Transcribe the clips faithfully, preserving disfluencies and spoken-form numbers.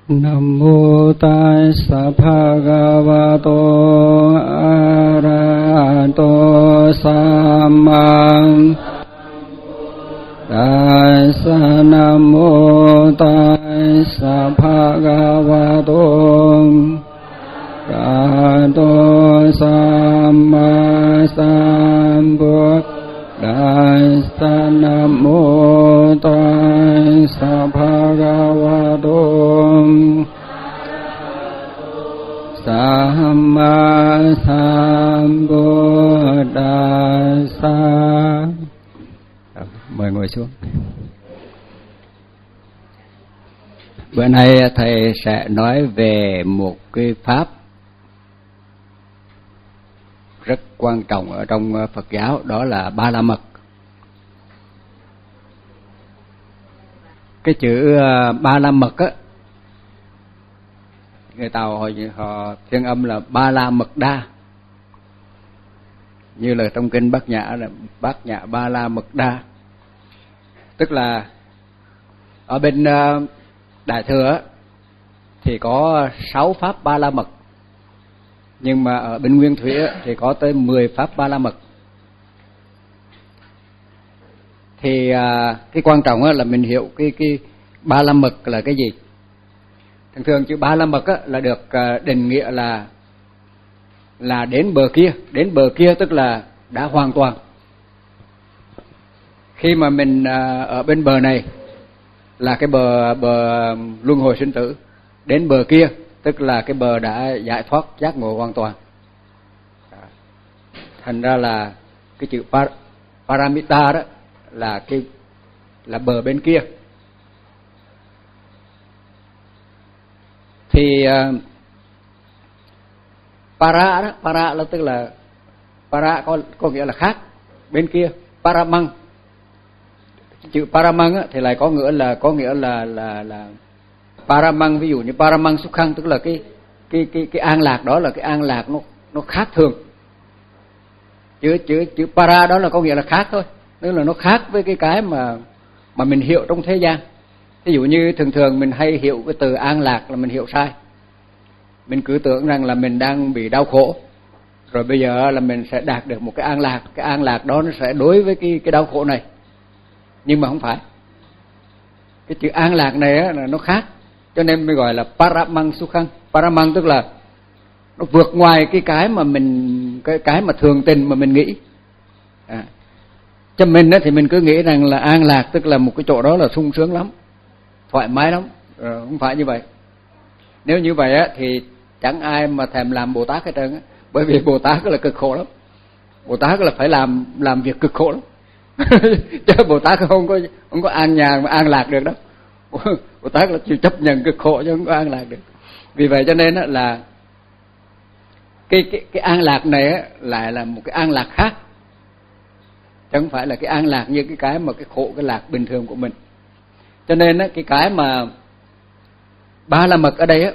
Nam mô Tassa Bhagavato Arahato Samma Tassa. Nam mô Tassa Bhagavato Arahato Samma Sambuddhassa. Nam mô Tassa Bhagavato Samma Sambuddhassa. Mời ngồi xuống. Bữa nay thầy sẽ nói về một cái pháp rất quan trọng ở trong Phật giáo, đó là Ba La Mật. Cái chữ Ba La Mật á, người Tàu họ, họ phiên âm là Ba La Mật Đa, như là trong kinh Bát Nhã là Bát Nhã Ba La Mật Đa. Tức là ở bên Đại Thừa thì có sáu pháp Ba La Mật, nhưng mà ở bên Nguyên Thủy thì có tới mười pháp Ba La Mật. Thì cái quan trọng là mình hiểu cái cái Ba La Mật là cái gì. Thường thường chữ Ba La Mật là được định nghĩa là là đến bờ kia, đến bờ kia tức là đã hoàn toàn. Khi mà mình ở bên bờ này là cái bờ bờ luân hồi sinh tử, đến bờ kia tức là cái bờ đã giải thoát giác ngộ hoàn toàn. Thành ra là cái chữ par, paramita đó là cái là bờ bên kia. Thì uh, para đó, para là tức là para có có nghĩa là khác, bên kia. Paramang, chữ paramang á, thì lại có nghĩa là có nghĩa là là là paramang, ví dụ như paramang sukhang tức là cái cái cái cái an lạc, đó là cái an lạc nó nó khác thường. Chữ chữ chữ para đó là có nghĩa là khác thôi, tức là nó khác với cái cái mà mà mình hiểu trong thế gian. Ví dụ như thường thường mình hay hiểu cái từ an lạc là mình hiểu sai. Mình cứ tưởng rằng là mình đang bị đau khổ, rồi bây giờ là mình sẽ đạt được một cái an lạc, cái an lạc đó nó sẽ đối với cái cái đau khổ này. Nhưng mà không phải. Cái chữ an lạc này á, là nó khác, cho nên mới gọi là paramang sukhang. Paramang tức là nó vượt ngoài cái cái mà mình cái cái mà thường tình mà mình nghĩ. À, cho mình á, thì mình cứ nghĩ rằng là an lạc tức là một cái chỗ đó là sung sướng lắm, thoải mái lắm. À, không phải như vậy. Nếu như vậy á, thì chẳng ai mà thèm làm Bồ Tát hết trơn á, bởi vì Bồ Tát là cực khổ lắm. Bồ Tát là phải làm làm việc cực khổ lắm. Chứ Bồ Tát không có không có an nhàn mà an lạc được đâu. Bồ Tát là chịu chấp nhận cực khổ chứ không có an lạc được. Vì vậy cho nên á, là cái cái cái an lạc này á, lại là một cái an lạc khác, chứ không phải là cái an lạc như cái cái mà cái khổ cái lạc bình thường của mình. Cho nên á, cái cái mà Ba La Mật ở đây á,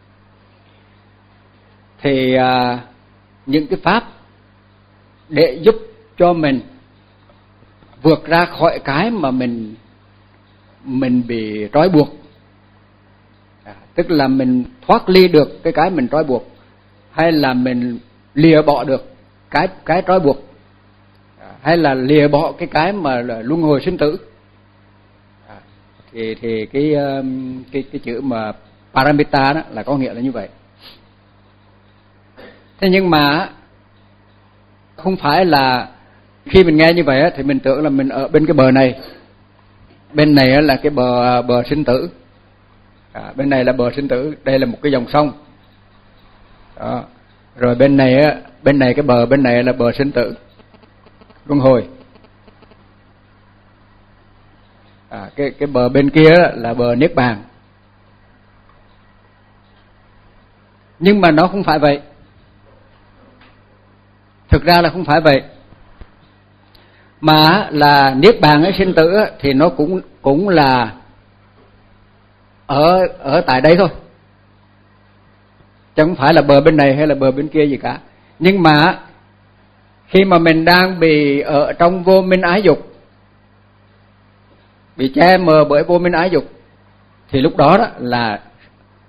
thì à, những cái pháp để giúp cho mình vượt ra khỏi cái mà mình mình bị trói buộc, à, tức là mình thoát ly được cái cái mình trói buộc, hay là mình lìa bỏ được cái cái trói buộc, à, hay là lìa bỏ cái cái mà là luân hồi sinh tử. À, thì thì cái cái cái chữ mà paramita đó là có nghĩa là như vậy. Thế nhưng mà không phải là khi mình nghe như vậy thì mình tưởng là mình ở bên cái bờ này, bên này là cái bờ bờ sinh tử, à, bên này là bờ sinh tử, đây là một cái dòng sông. Đó. Rồi bên này bên này cái bờ bên này là bờ sinh tử luân hồi. À, cái cái bờ bên kia là bờ niết bàn. Nhưng mà nó không phải vậy. Thực ra là không phải vậy. Mà là niết bàn ấy, sinh tử ấy, thì nó cũng cũng là ở ở tại đây thôi. Chứ không phải là bờ bên này hay là bờ bên kia gì cả. Nhưng mà khi mà mình đang bị ở trong vô minh ái dục, bị che mờ bởi vô minh ái dục, thì lúc đó, đó là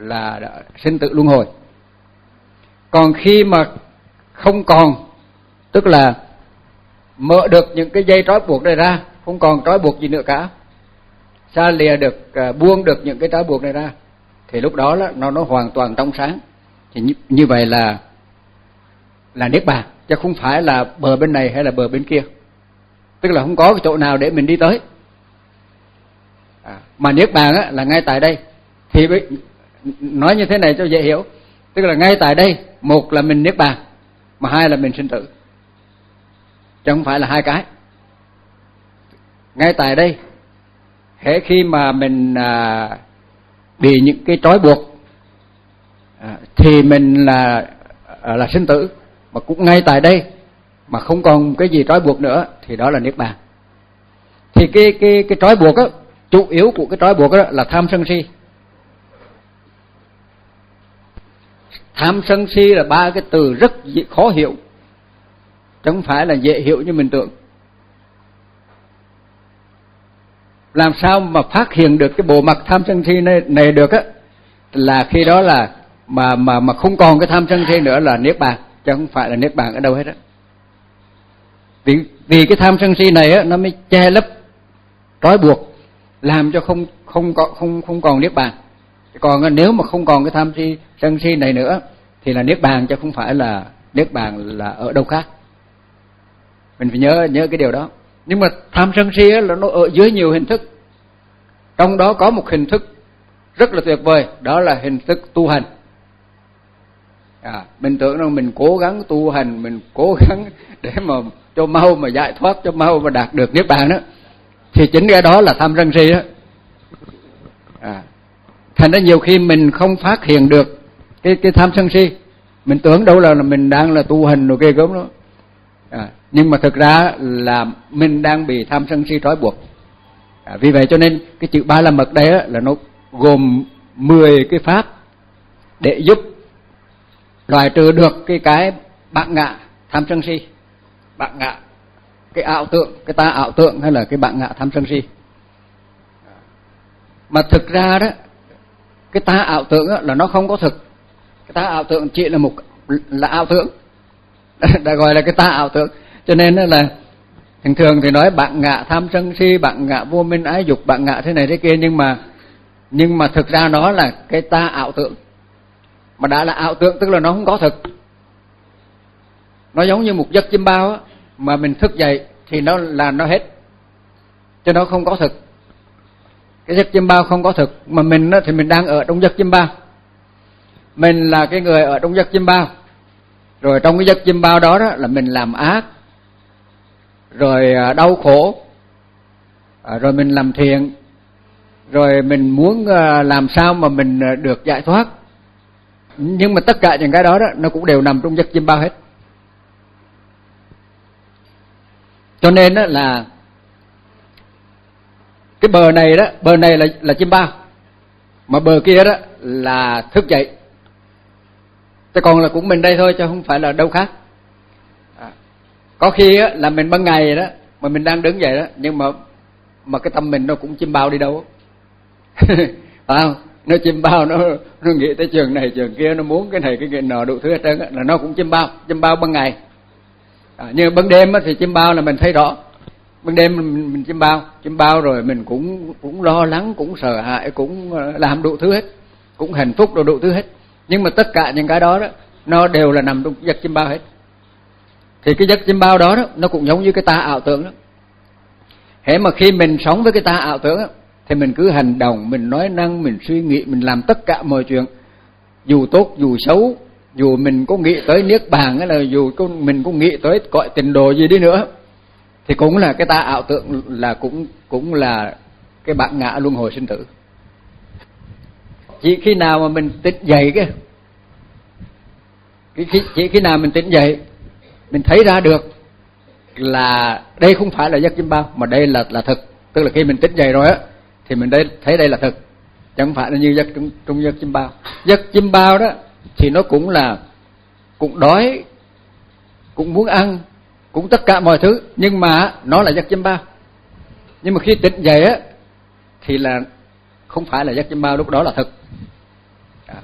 là sinh tử luân hồi. Còn khi mà không còn, tức là mở được những cái dây trói buộc này ra, không còn trói buộc gì nữa cả, xa lìa được, uh, buông được những cái trói buộc này ra, thì lúc đó là nó nó hoàn toàn trong sáng. Thì như, như vậy là là niết bàn, chứ không phải là bờ bên này hay là bờ bên kia. Tức là không có cái chỗ nào để mình đi tới. À, mà niết bàn á, là ngay tại đây. Thì nói như thế này cho dễ hiểu, tức là ngay tại đây, một là mình niết bàn, mà hai là mình sinh tử, chứ không phải là hai cái. Ngay tại đây, hễ khi mà mình à, bị những cái trói buộc à, thì mình là à, là sinh tử, mà cũng ngay tại đây mà không còn cái gì trói buộc nữa thì đó là niết bàn. Thì cái cái cái trói buộc á, chủ yếu của cái trói buộc đó là tham sân si. Tham sân si là ba cái từ rất khó hiểu, chứ không phải là dễ hiểu như mình tưởng. Làm sao mà phát hiện được cái bộ mặt tham sân si này, này được á, là khi đó là mà mà mà không còn cái tham sân si nữa là niết bàn, chứ không phải là niết bàn ở đâu hết á. Vì vì cái tham sân si này á, nó mới che lấp trói buộc, làm cho không không có không không còn niết bàn. Còn nếu mà không còn cái tham si sân si này nữa thì là niết bàn, chứ không phải là niết bàn là ở đâu khác. Mình phải nhớ nhớ cái điều đó. Nhưng mà tham sân si là nó ở dưới nhiều hình thức. Trong đó có một hình thức rất là tuyệt vời, đó là hình thức tu hành. À, mình tưởng rằng mình cố gắng tu hành, mình cố gắng để mà cho mau mà giải thoát, cho mau mà đạt được niết bàn đó, thì chính cái đó là tham sân si đó. À, thành ra nhiều khi mình không phát hiện được cái cái tham sân si, mình tưởng đâu là, là mình đang là tu hành rồi ghê gớm đó. À, nhưng mà thực ra là mình đang bị tham sân si trói buộc. À, vì vậy cho nên cái chữ ba la mật đây á, là nó gồm mười cái pháp để giúp loại trừ được cái cái bản ngã tham sân si, bản ngã cái ảo tưởng, cái ta ảo tưởng, hay là cái bản ngã tham sân si. Mà thực ra đó, cái ta ảo tưởng á, là nó không có thực. Cái ta ảo tưởng chỉ là một là ảo tưởng, đã gọi là cái ta ảo tưởng. Cho nên là thường thường thì nói bản ngã tham sân si, bản ngã vô minh ái dục, bản ngã thế này thế kia, nhưng mà nhưng mà thực ra nó là cái ta ảo tưởng. Mà đã là ảo tưởng tức là nó không có thực. Nó giống như một giấc chim bao á, mà mình thức dậy thì nó là nó hết, chứ nó không có thực. Cái giấc chim bao không có thực, mà mình á, thì mình đang ở trong giấc chim bao. Mình là cái người ở trong giấc chim bao. Rồi trong cái giấc chim bao đó, đó là mình làm ác, rồi đau khổ, rồi mình làm thiện, rồi mình muốn làm sao mà mình được giải thoát. Nhưng mà tất cả những cái đó, đó nó cũng đều nằm trong giấc chim bao hết. Cho nên đó là cái bờ này đó, bờ này là là chim bao, mà bờ kia đó là thức dậy. Chứ còn là cũng mình đây thôi, chứ không phải là đâu khác. À, có khi á, là mình ban ngày đó mà mình đang đứng dậy đó, nhưng mà mà cái tâm mình nó cũng chim bao đi đâu. Phải không? Nó chim bao, nó nó nghĩ tới trường này trường kia, nó muốn cái này cái kia nọ đủ thứ hết trơn á, là nó cũng chim bao, chim bao ban ngày. À, nhưng ban đêm á, thì chim bao là mình thấy rõ. Ban đêm mình, mình chim bao, chim bao rồi mình cũng cũng lo lắng, cũng sợ hãi, cũng làm đủ thứ hết, cũng hạnh phúc rồi đủ thứ hết. Nhưng mà tất cả những cái đó đó nó đều là nằm trong giấc chim bao hết. Thì cái giấc chim bao đó, đó nó cũng giống như cái ta ảo tưởng đó. Hễ mà khi mình sống với cái ta ảo tưởng đó, thì mình cứ hành động, mình nói năng, mình suy nghĩ, mình làm tất cả mọi chuyện, dù tốt dù xấu, dù mình có nghĩ tới niết bàn hay là dù mình có nghĩ tới cõi tịnh độ gì đi nữa, thì cũng là cái ta ảo tưởng, là cũng cũng là cái bản ngã luân hồi sinh tử. Chỉ khi nào mà mình tỉnh dậy cái, chỉ khi nào mình tỉnh dậy, mình thấy ra được là đây không phải là giấc chim bao, mà đây là là thực. Tức là khi mình tỉnh dậy rồi á, thì mình đây thấy đây là thực, chứ không phải là như giấc trong, trong giấc chim bao. Giấc chim bao đó thì nó cũng là cũng đói, cũng muốn ăn, cũng tất cả mọi thứ, nhưng mà nó là giấc chim bao. Nhưng mà khi tỉnh dậy á thì là không phải là giấc chim bao, lúc đó là thực. À,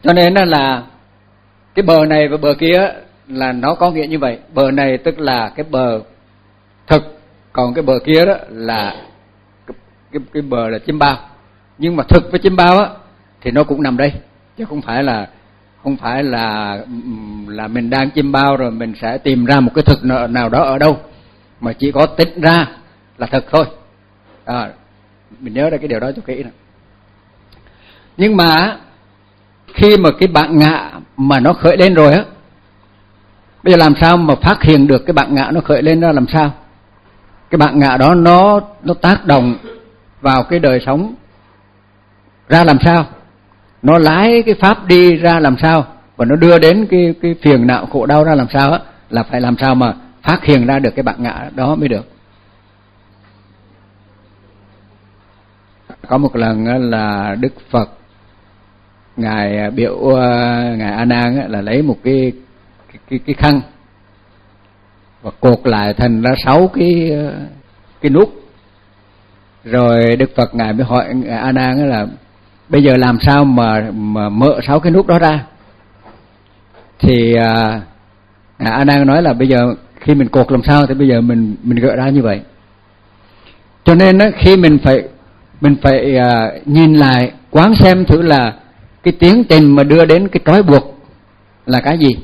Cho nên là cái bờ này và bờ kia là nó có nghĩa như vậy. Bờ này tức là cái bờ thực, còn cái bờ kia đó là cái, cái, cái bờ là chiêm bao. Nhưng mà thực với chiêm bao á thì nó cũng nằm đây, chứ không phải là không phải là là mình đang chiêm bao rồi mình sẽ tìm ra một cái thực nào đó ở đâu, mà chỉ có tính ra là thực thôi. À, mình nhớ ra cái điều đó cho kỹ này. Nhưng mà khi mà cái bản ngã mà nó khởi lên rồi á, bây giờ làm sao mà phát hiện được cái bản ngã nó khởi lên ra làm sao? Cái bản ngã đó nó nó tác động vào cái đời sống ra làm sao? Nó lái cái pháp đi ra làm sao? Và nó đưa đến cái cái phiền não khổ đau ra làm sao á, là phải làm sao mà phát hiện ra được cái bản ngã đó mới được. Có một lần là Đức Phật ngài biểu ngài A Nan là lấy một cái cái cái khăn và cột lại thành ra sáu cái cái nút. Rồi Đức Phật ngài mới hỏi ngài A Nan là bây giờ làm sao mà mà mở sáu cái nút đó ra? Thì ngài A Nan nói là bây giờ khi mình cột làm sao thì bây giờ mình mình gỡ ra như vậy. Cho nên đó, khi mình phải mình phải uh, nhìn lại quán xem thử là cái tiến trình mà đưa đến cái trói buộc là cái gì,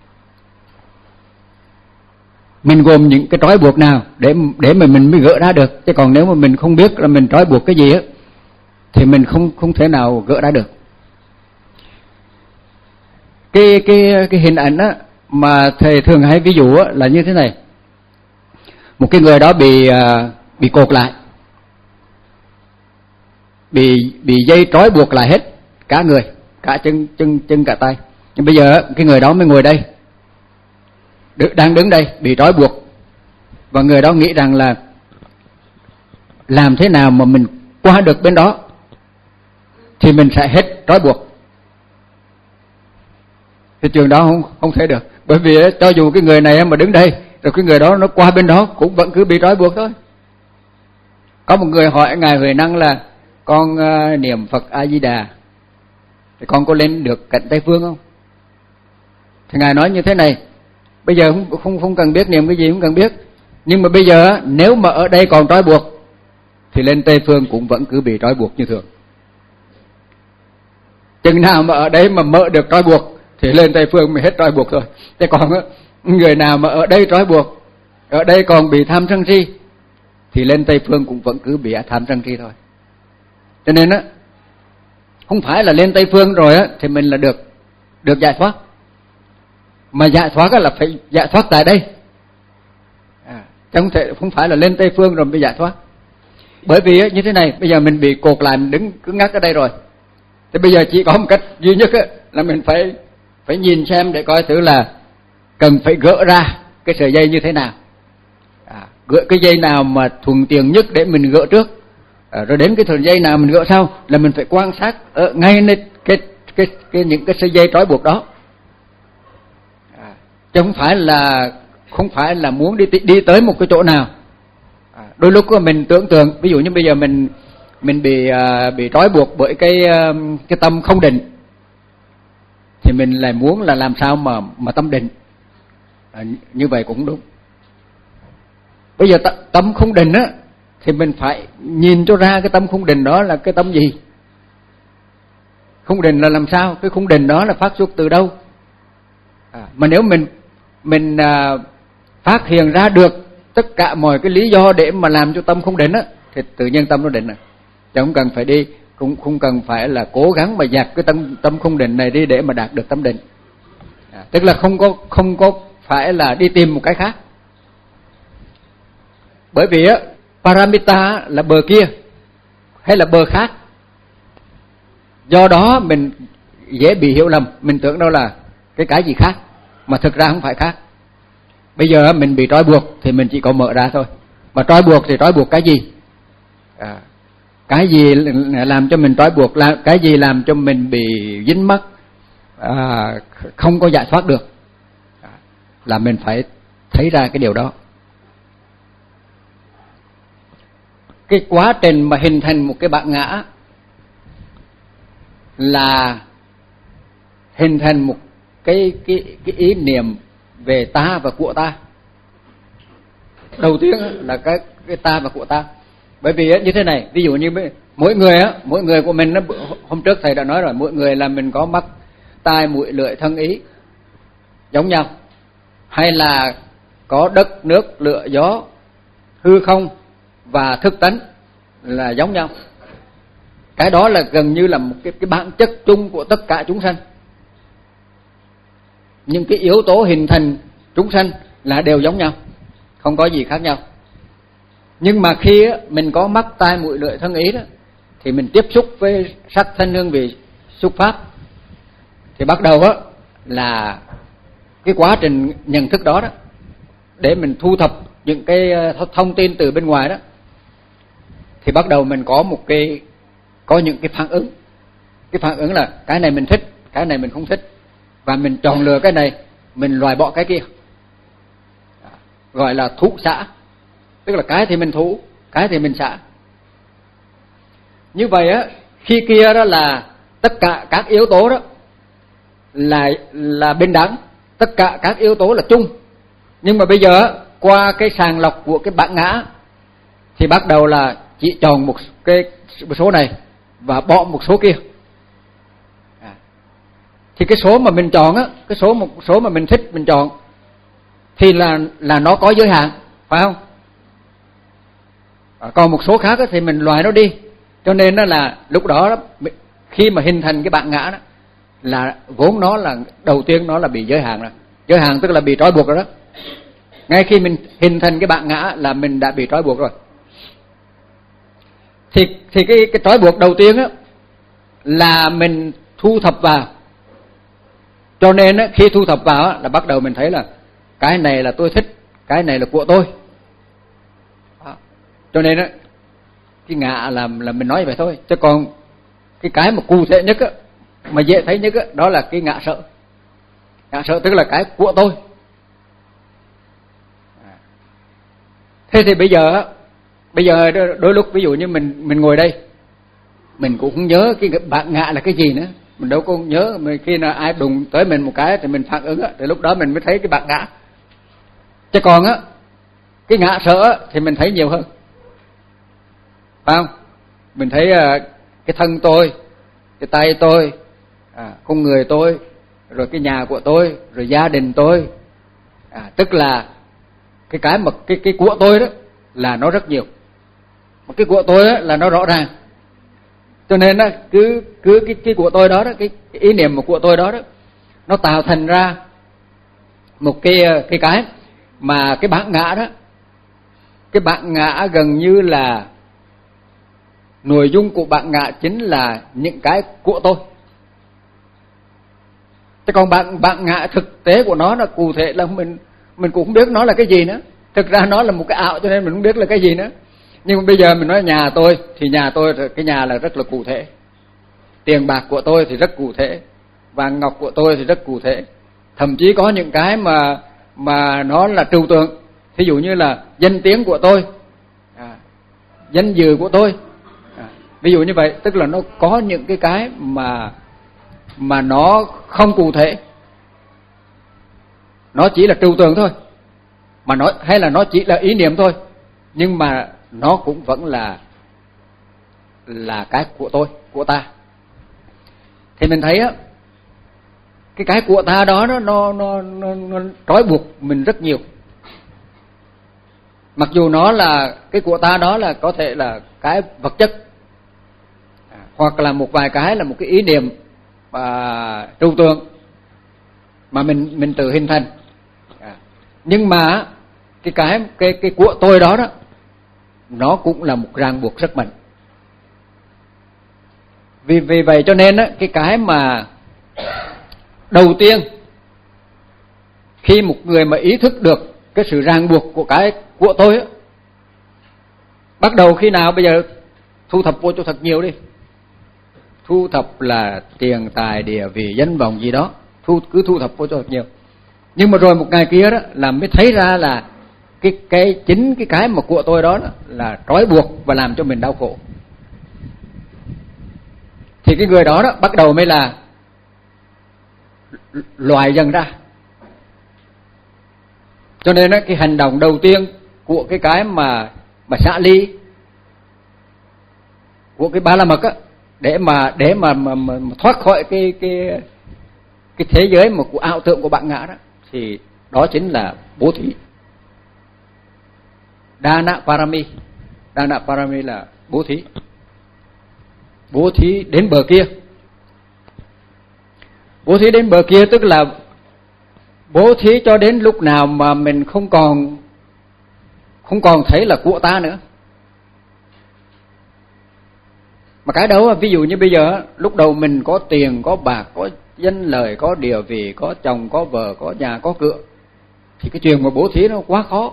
mình gồm những cái trói buộc nào để để mà mình mới gỡ ra được. Chứ còn nếu mà mình không biết là mình trói buộc cái gì á thì mình không không thể nào gỡ ra được. Cái cái cái hình ảnh á mà thầy thường hay ví dụ á là như thế này. Một cái người đó bị uh, bị cột lại, bị bị dây trói buộc lại hết cả người, cả chân chân chân cả tay. Nhưng bây giờ cái người đó mới ngồi đây, đang đứng đây bị trói buộc, và người đó nghĩ rằng là làm thế nào mà mình qua được bên đó thì mình sẽ hết trói buộc. Thì trường đó không không thể được, bởi vì cho dù cái người này mà đứng đây rồi cái người đó nó qua bên đó cũng vẫn cứ bị trói buộc thôi. Có một người hỏi ngài Huệ Năng là con uh, niệm Phật A Di Đà thì con có lên được cạnh Tây Phương không? Thì ngài nói như thế này: bây giờ không không không cần biết niệm cái gì, không cần biết, nhưng mà bây giờ nếu mà ở đây còn trói buộc thì lên Tây Phương cũng vẫn cứ bị trói buộc như thường. Chừng nào mà ở đây mà mở được trói buộc thì lên Tây Phương mới hết trói buộc thôi. Thế còn người nào mà ở đây trói buộc, ở đây còn bị tham sân si thì lên Tây Phương cũng vẫn cứ bị tham sân si thôi. Cho nên á, không phải là lên Tây Phương rồi á thì mình là được được giải thoát, mà giải thoát là phải giải thoát tại đây. À, chứ không thể không phải là lên Tây Phương rồi mới giải thoát. Bởi vì á, như thế này, bây giờ mình bị cột lại, mình đứng cứng ngắc ở đây rồi. Thì bây giờ chỉ có một cách duy nhất á, là mình phải phải nhìn xem để coi thử là cần phải gỡ ra cái sợi dây như thế nào. À, gỡ cái dây nào mà thuận tiện nhất để mình gỡ trước. À, rồi đến cái sợi dây nào mình gỡ sau là mình phải quan sát ở ngay nơi cái cái cái những cái sợi dây trói buộc đó. À, chứ không phải là không phải là muốn đi đi tới một cái chỗ nào. À, đôi lúc mình tưởng tượng, ví dụ như bây giờ mình mình bị uh, bị trói buộc bởi cái uh, cái tâm không định, thì mình lại muốn là làm sao mà mà tâm định. À, như vậy cũng đúng. Bây giờ t- tâm không định á thì mình phải nhìn cho ra cái tâm không định đó là cái tâm gì. Không định là làm sao? Cái không định đó là phát xuất từ đâu? À, mà nếu mình mình uh, phát hiện ra được tất cả mọi cái lý do để mà làm cho tâm không định á thì tự nhiên tâm nó định rồi. Chứ không cần phải đi, cũng không cần phải là cố gắng mà dạt cái tâm tâm không định này đi để mà đạt được tâm định. À, tức là không có không có phải là đi tìm một cái khác. Bởi vì á, paramita là bờ kia hay là bờ khác. Do đó mình dễ bị hiểu lầm, mình tưởng đó là cái cái gì khác mà thực ra không phải khác. Bây giờ mình bị trói buộc thì mình chỉ có mở ra thôi. Mà trói buộc thì trói buộc cái gì? À, cái gì làm cho mình trói buộc, cái gì làm cho mình bị dính mắc, à, không có giải thoát được, à, là mình phải thấy ra cái điều đó. Cái quá trình mà hình thành một cái bản ngã là hình thành một cái cái cái ý niệm về ta và của ta. Đầu tiên là cái cái ta và của ta. Bởi vì như thế này, ví dụ như mỗi người á, mỗi người của mình, hôm trước thầy đã nói rồi, mỗi người là mình có mắt, tai, mũi, lưỡi, thân, ý giống nhau, hay là có đất, nước, lửa, gió, hư không và thức tánh là giống nhau. Cái đó là gần như là một cái, cái bản chất chung của tất cả chúng sanh. Nhưng cái yếu tố hình thành chúng sanh là đều giống nhau, không có gì khác nhau. Nhưng mà khi mình có mắt, tai, mũi, lưỡi, thân, ý đó, thì mình tiếp xúc với sắc, thanh, hương, vị, xúc, pháp, thì bắt đầu á là cái quá trình nhận thức đó đó, để mình thu thập những cái thông tin từ bên ngoài đó, thì bắt đầu mình có một cái có những cái phản ứng. Cái phản ứng là cái này mình thích, cái này mình không thích, và mình chọn lựa cái này, mình loại bỏ cái kia, gọi là thụ xả. Tức là cái thì mình thụ, cái thì mình xả. Như vậy á, khi kia đó là tất cả các yếu tố đó là là bình đẳng, tất cả các yếu tố là chung. Nhưng mà bây giờ qua cái sàng lọc của cái bản ngã thì bắt đầu là chỉ chọn một cái một số này và bỏ một số kia. À. Thì cái số mà mình chọn á, cái số một số mà mình thích mình chọn thì là là nó có giới hạn, phải không? À, còn một số khác á, thì mình loại nó đi. Cho nên đó là lúc đó khi mà hình thành cái bản ngã đó là vốn nó là đầu tiên nó là bị giới hạn rồi. Giới hạn tức là bị trói buộc rồi đó. Ngay khi mình hình thành cái bản ngã là mình đã bị trói buộc rồi. Thì thì cái cái trói buộc đầu tiên á là mình thu thập vào. Cho nên á, khi thu thập vào á, là bắt đầu mình thấy là cái này là tôi thích, cái này là của tôi. Đó. Cho nên á, cái ngã là là mình nói vậy thôi, chứ còn cái cái mà cụ thể nhất á, mà dễ thấy nhất á, đó là cái ngã sợ. Ngã sợ tức là cái của tôi. Thế thì bây giờ á, bây giờ đôi lúc ví dụ như mình mình ngồi đây, mình cũng không nhớ cái bản ngã là cái gì nữa, mình đâu có nhớ. Mà khi nào ai đụng tới mình một cái thì mình phản ứng á, thì lúc đó mình mới thấy cái bản ngã. Chứ còn á, cái ngã sợ á, thì mình thấy nhiều hơn, phải không? Mình thấy uh, cái thân tôi, cái tay tôi, à, con người tôi, rồi cái nhà của tôi, rồi gia đình tôi, à, tức là cái cái mà cái cái của tôi đó là nó rất nhiều, mà cái của tôi đó là nó rõ ràng. Cho nên đó, cứ cứ cái cái của tôi đó đó, cái, cái ý niệm của tôi đó đó, nó tạo thành ra một cái cái cái mà cái bản ngã đó, cái bản ngã gần như là nội dung của bản ngã chính là những cái của tôi. Chứ còn bản bản ngã thực tế của nó là cụ thể là mình mình cũng không biết nó là cái gì nữa. Thực ra nó là một cái ảo cho nên mình không biết là cái gì nữa. Nhưng mà bây giờ mình nói nhà tôi thì nhà tôi, cái nhà là rất là cụ thể. Tiền bạc của tôi thì rất cụ thể, vàng ngọc của tôi thì rất cụ thể. Thậm chí có những cái mà mà nó là trừu tượng. Ví dụ như là danh tiếng của tôi, à, danh dự của tôi. À, ví dụ như vậy, tức là nó có những cái cái mà mà nó không cụ thể. Nó chỉ là trừu tượng thôi. Mà nó hay là nó chỉ là ý niệm thôi, nhưng mà nó cũng vẫn là là cái của tôi, của ta. Thì mình thấy á, cái cái của ta đó nó nó nó nó, nó trói buộc mình rất nhiều. Mặc dù nó là cái của ta đó là có thể là cái vật chất, à, hoặc là một vài cái là một cái ý niệm và trừu tượng mà mình mình tự hình thành. À, nhưng mà cái cái cái cái của tôi đó đó nó cũng là một ràng buộc rất mạnh. Vì vì vậy cho nên á, cái cái mà đầu tiên khi một người mà ý thức được cái sự ràng buộc của cái của tôi á, bắt đầu khi nào? Bây giờ thu thập vô cho thật nhiều đi. Thu thập là tiền tài địa vị danh vọng gì đó, thu cứ thu thập vô cho thật nhiều. Nhưng mà rồi một ngày kia đó là mới thấy ra là cái cái chính cái cái mà của tôi đó, đó là trói buộc và làm cho mình đau khổ. Thì cái người đó đó bắt đầu mới là loại dần ra. Cho nên cái hành động đầu tiên của cái cái mà mà xả ly của cái ba la mật á, để mà để mà, mà, mà, mà thoát khỏi cái cái cái thế giới mà của ảo tưởng của bạn ngã đó, thì đó chính là bố thí. Dana Parami. Dana Parami là bố thí. Bố thí đến bờ kia. Bố thí đến bờ kia tức là bố thí cho đến lúc nào mà mình không còn không còn thấy là của ta nữa. Mà cái đó ví dụ như bây giờ lúc đầu mình có tiền, có bạc, có danh lợi, có địa vị, có chồng, có vợ, có nhà, có cửa, thì cái chuyện mà bố thí nó quá khó.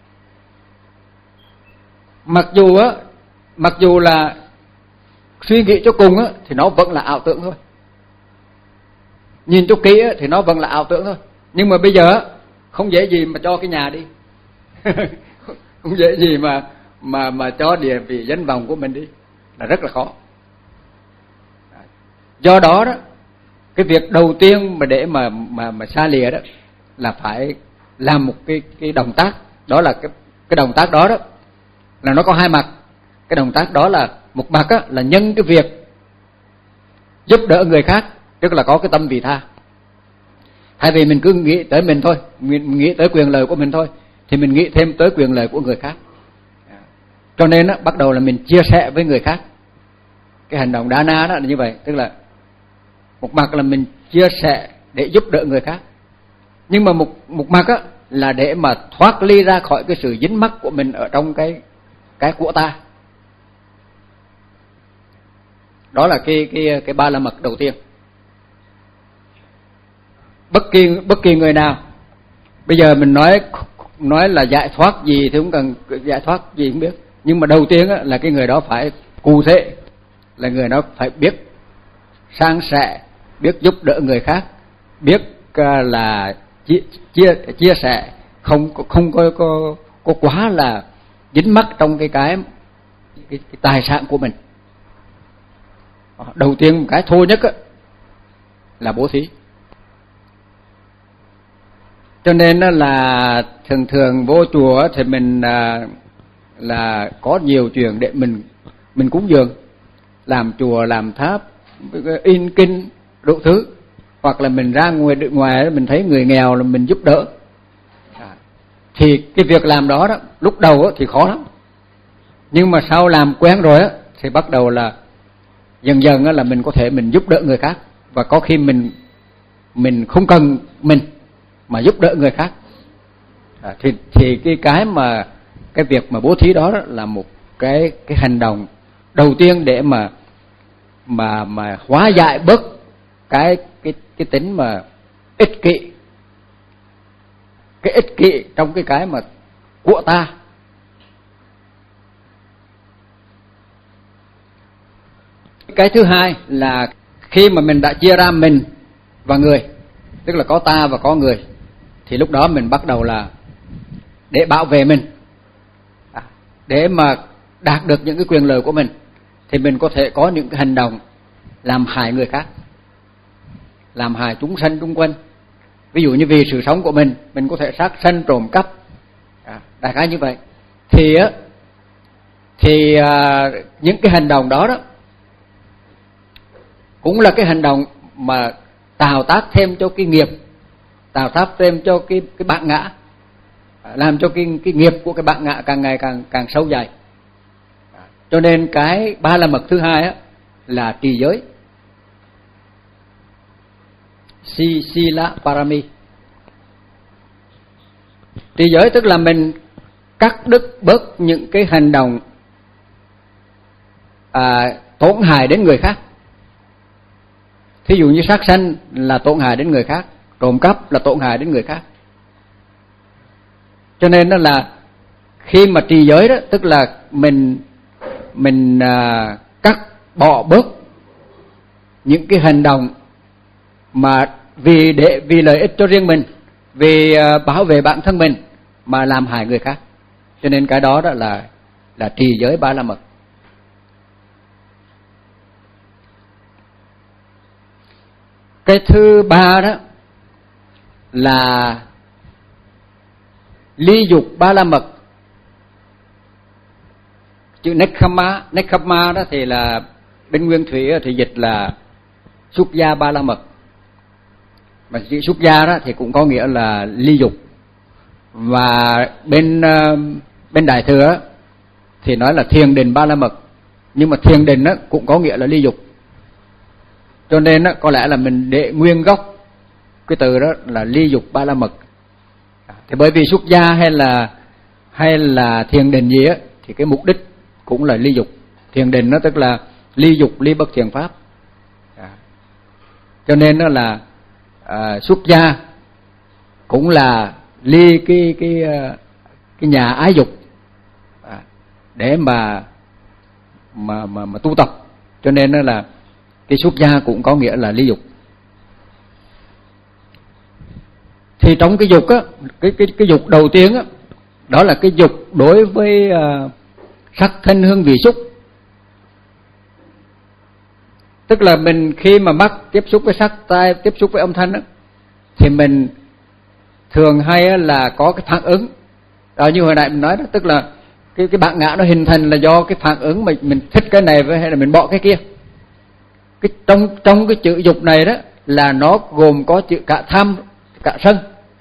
Mặc dù á, mặc dù là suy nghĩ cho cùng á, thì nó vẫn là ảo tưởng thôi. Nhìn cho kỹ á, thì nó vẫn là ảo tưởng thôi. Nhưng mà bây giờ không dễ gì mà cho cái nhà đi, không dễ gì mà mà mà cho địa vị danh vọng của mình đi, là rất là khó. Do đó đó, cái việc đầu tiên mà để mà mà mà xa lìa đó là phải làm một cái cái động tác, đó là cái cái động tác đó đó là nó có hai mặt. Cái động tác đó là một mặt á, là nhân cái việc giúp đỡ người khác, tức là có cái tâm vị tha. Thay vì mình cứ nghĩ tới mình thôi, mình nghĩ tới quyền lợi của mình thôi, thì mình nghĩ thêm tới quyền lợi của người khác. Cho nên á, bắt đầu là mình chia sẻ với người khác. Cái hành động Dana đó là như vậy, tức là một mặt là mình chia sẻ để giúp đỡ người khác, nhưng mà một một mặt á là để mà thoát ly ra khỏi cái sự dính mắc của mình ở trong cái cái của ta. Đó là cái cái cái ba la mật đầu tiên. Bất kỳ bất kỳ người nào bây giờ mình nói nói là giải thoát gì thì cũng cần giải thoát gì cũng biết, nhưng mà đầu tiên á, là cái người đó phải cụ thể, là người đó phải biết san sẻ, biết giúp đỡ người khác, biết là chia chia chia sẻ, không không có có có quá là dính mắc trong cái cái cái, cái tài sản của mình. Đầu tiên cái thô nhất á, là bố thí. Cho nên là thường thường vô chùa thì mình là, là có nhiều chuyện để mình mình cúng dường, làm chùa, làm tháp, in kinh đủ thứ, hoặc là mình ra ngoài ngoài mình thấy người nghèo là mình giúp đỡ. Thì cái việc làm đó đó lúc đầu thì khó lắm, nhưng mà sau làm quen rồi á thì bắt đầu là dần dần là mình có thể mình giúp đỡ người khác, và có khi mình mình không cần mình mà giúp đỡ người khác. À, thì thì cái cái mà cái việc mà bố thí đó, đó là một cái cái hành động đầu tiên để mà mà mà hóa giải bớt cái cái cái tính mà ích kỷ, cái ích kỷ trong cái cái mà của ta. Cái thứ hai là khi mà mình đã chia ra mình và người, tức là có ta và có người, thì lúc đó mình bắt đầu là để bảo vệ mình, để mà đạt được những cái quyền lợi của mình, thì mình có thể có những cái hành động làm hại người khác, làm hại chúng sanh xung quanh. Ví dụ như vì sự sống của mình, mình có thể sát sanh, trộm cắp, à, đại khái như vậy. Thì á, thì à, những cái hành động đó đó cũng là cái hành động mà tạo tác thêm cho cái nghiệp, tạo tác thêm cho cái cái bản ngã, làm cho cái cái nghiệp của cái bản ngã càng ngày càng càng sâu dày. Cho nên cái ba la mật thứ hai á là trì giới, si sila parami. Trì giới tức là mình cắt đứt bớt những cái hành động à, tổn hại đến người khác. Thí dụ như sát sanh là tổn hại đến người khác, trộm cắp là tổn hại đến người khác. Cho nên đó là khi mà trì giới đó, tức là mình mình à, cắt bỏ bớt những cái hành động mà vì để vì lợi ích cho riêng mình, vì à, bảo vệ bản thân mình mà làm hại người khác. Cho nên cái đó đó là là trì giới ba la mật. Cái thứ ba đó là ly dục ba la mật. Chữ nekkhamma, nekkhamma đó thì là bên nguyên thủy thì dịch là xuất gia ba la mật. Mà chữ xuất gia đó thì cũng có nghĩa là ly dục. Và bên bên Đại Thừa thì nói là thiền định ba la mật. Nhưng mà thiền định đó cũng có nghĩa là ly dục. Cho nên đó, có lẽ là mình để nguyên gốc cái từ đó là ly dục ba la mật. Thì bởi vì xuất gia hay là hay là thiền định gì á thì cái mục đích cũng là ly dục. Thiền định nó tức là ly dục ly bất thiện pháp. À. Cho nên nó là à, xuất gia cũng là ly cái cái cái nhà ái dục à, để mà mà mà mà tu tập. Cho nên nó là cái xuất gia cũng có nghĩa là ly dục. Thì trong cái dục á, cái cái cái dục đầu tiên á, đó là cái dục đối với uh, sắc thân hương vị xúc. Tức là mình khi mà mắt tiếp xúc với sắc, tai tiếp xúc với âm thanh á, thì mình thường hay là có cái phản ứng. Đó, như hồi nãy mình nói đó, tức là cái cái bản ngã nó hình thành là do cái phản ứng mà mình thích cái này với hay là mình bỏ cái kia. Cái trong trong cái chữ dục này đó là nó gồm có chữ cả tham cả sân.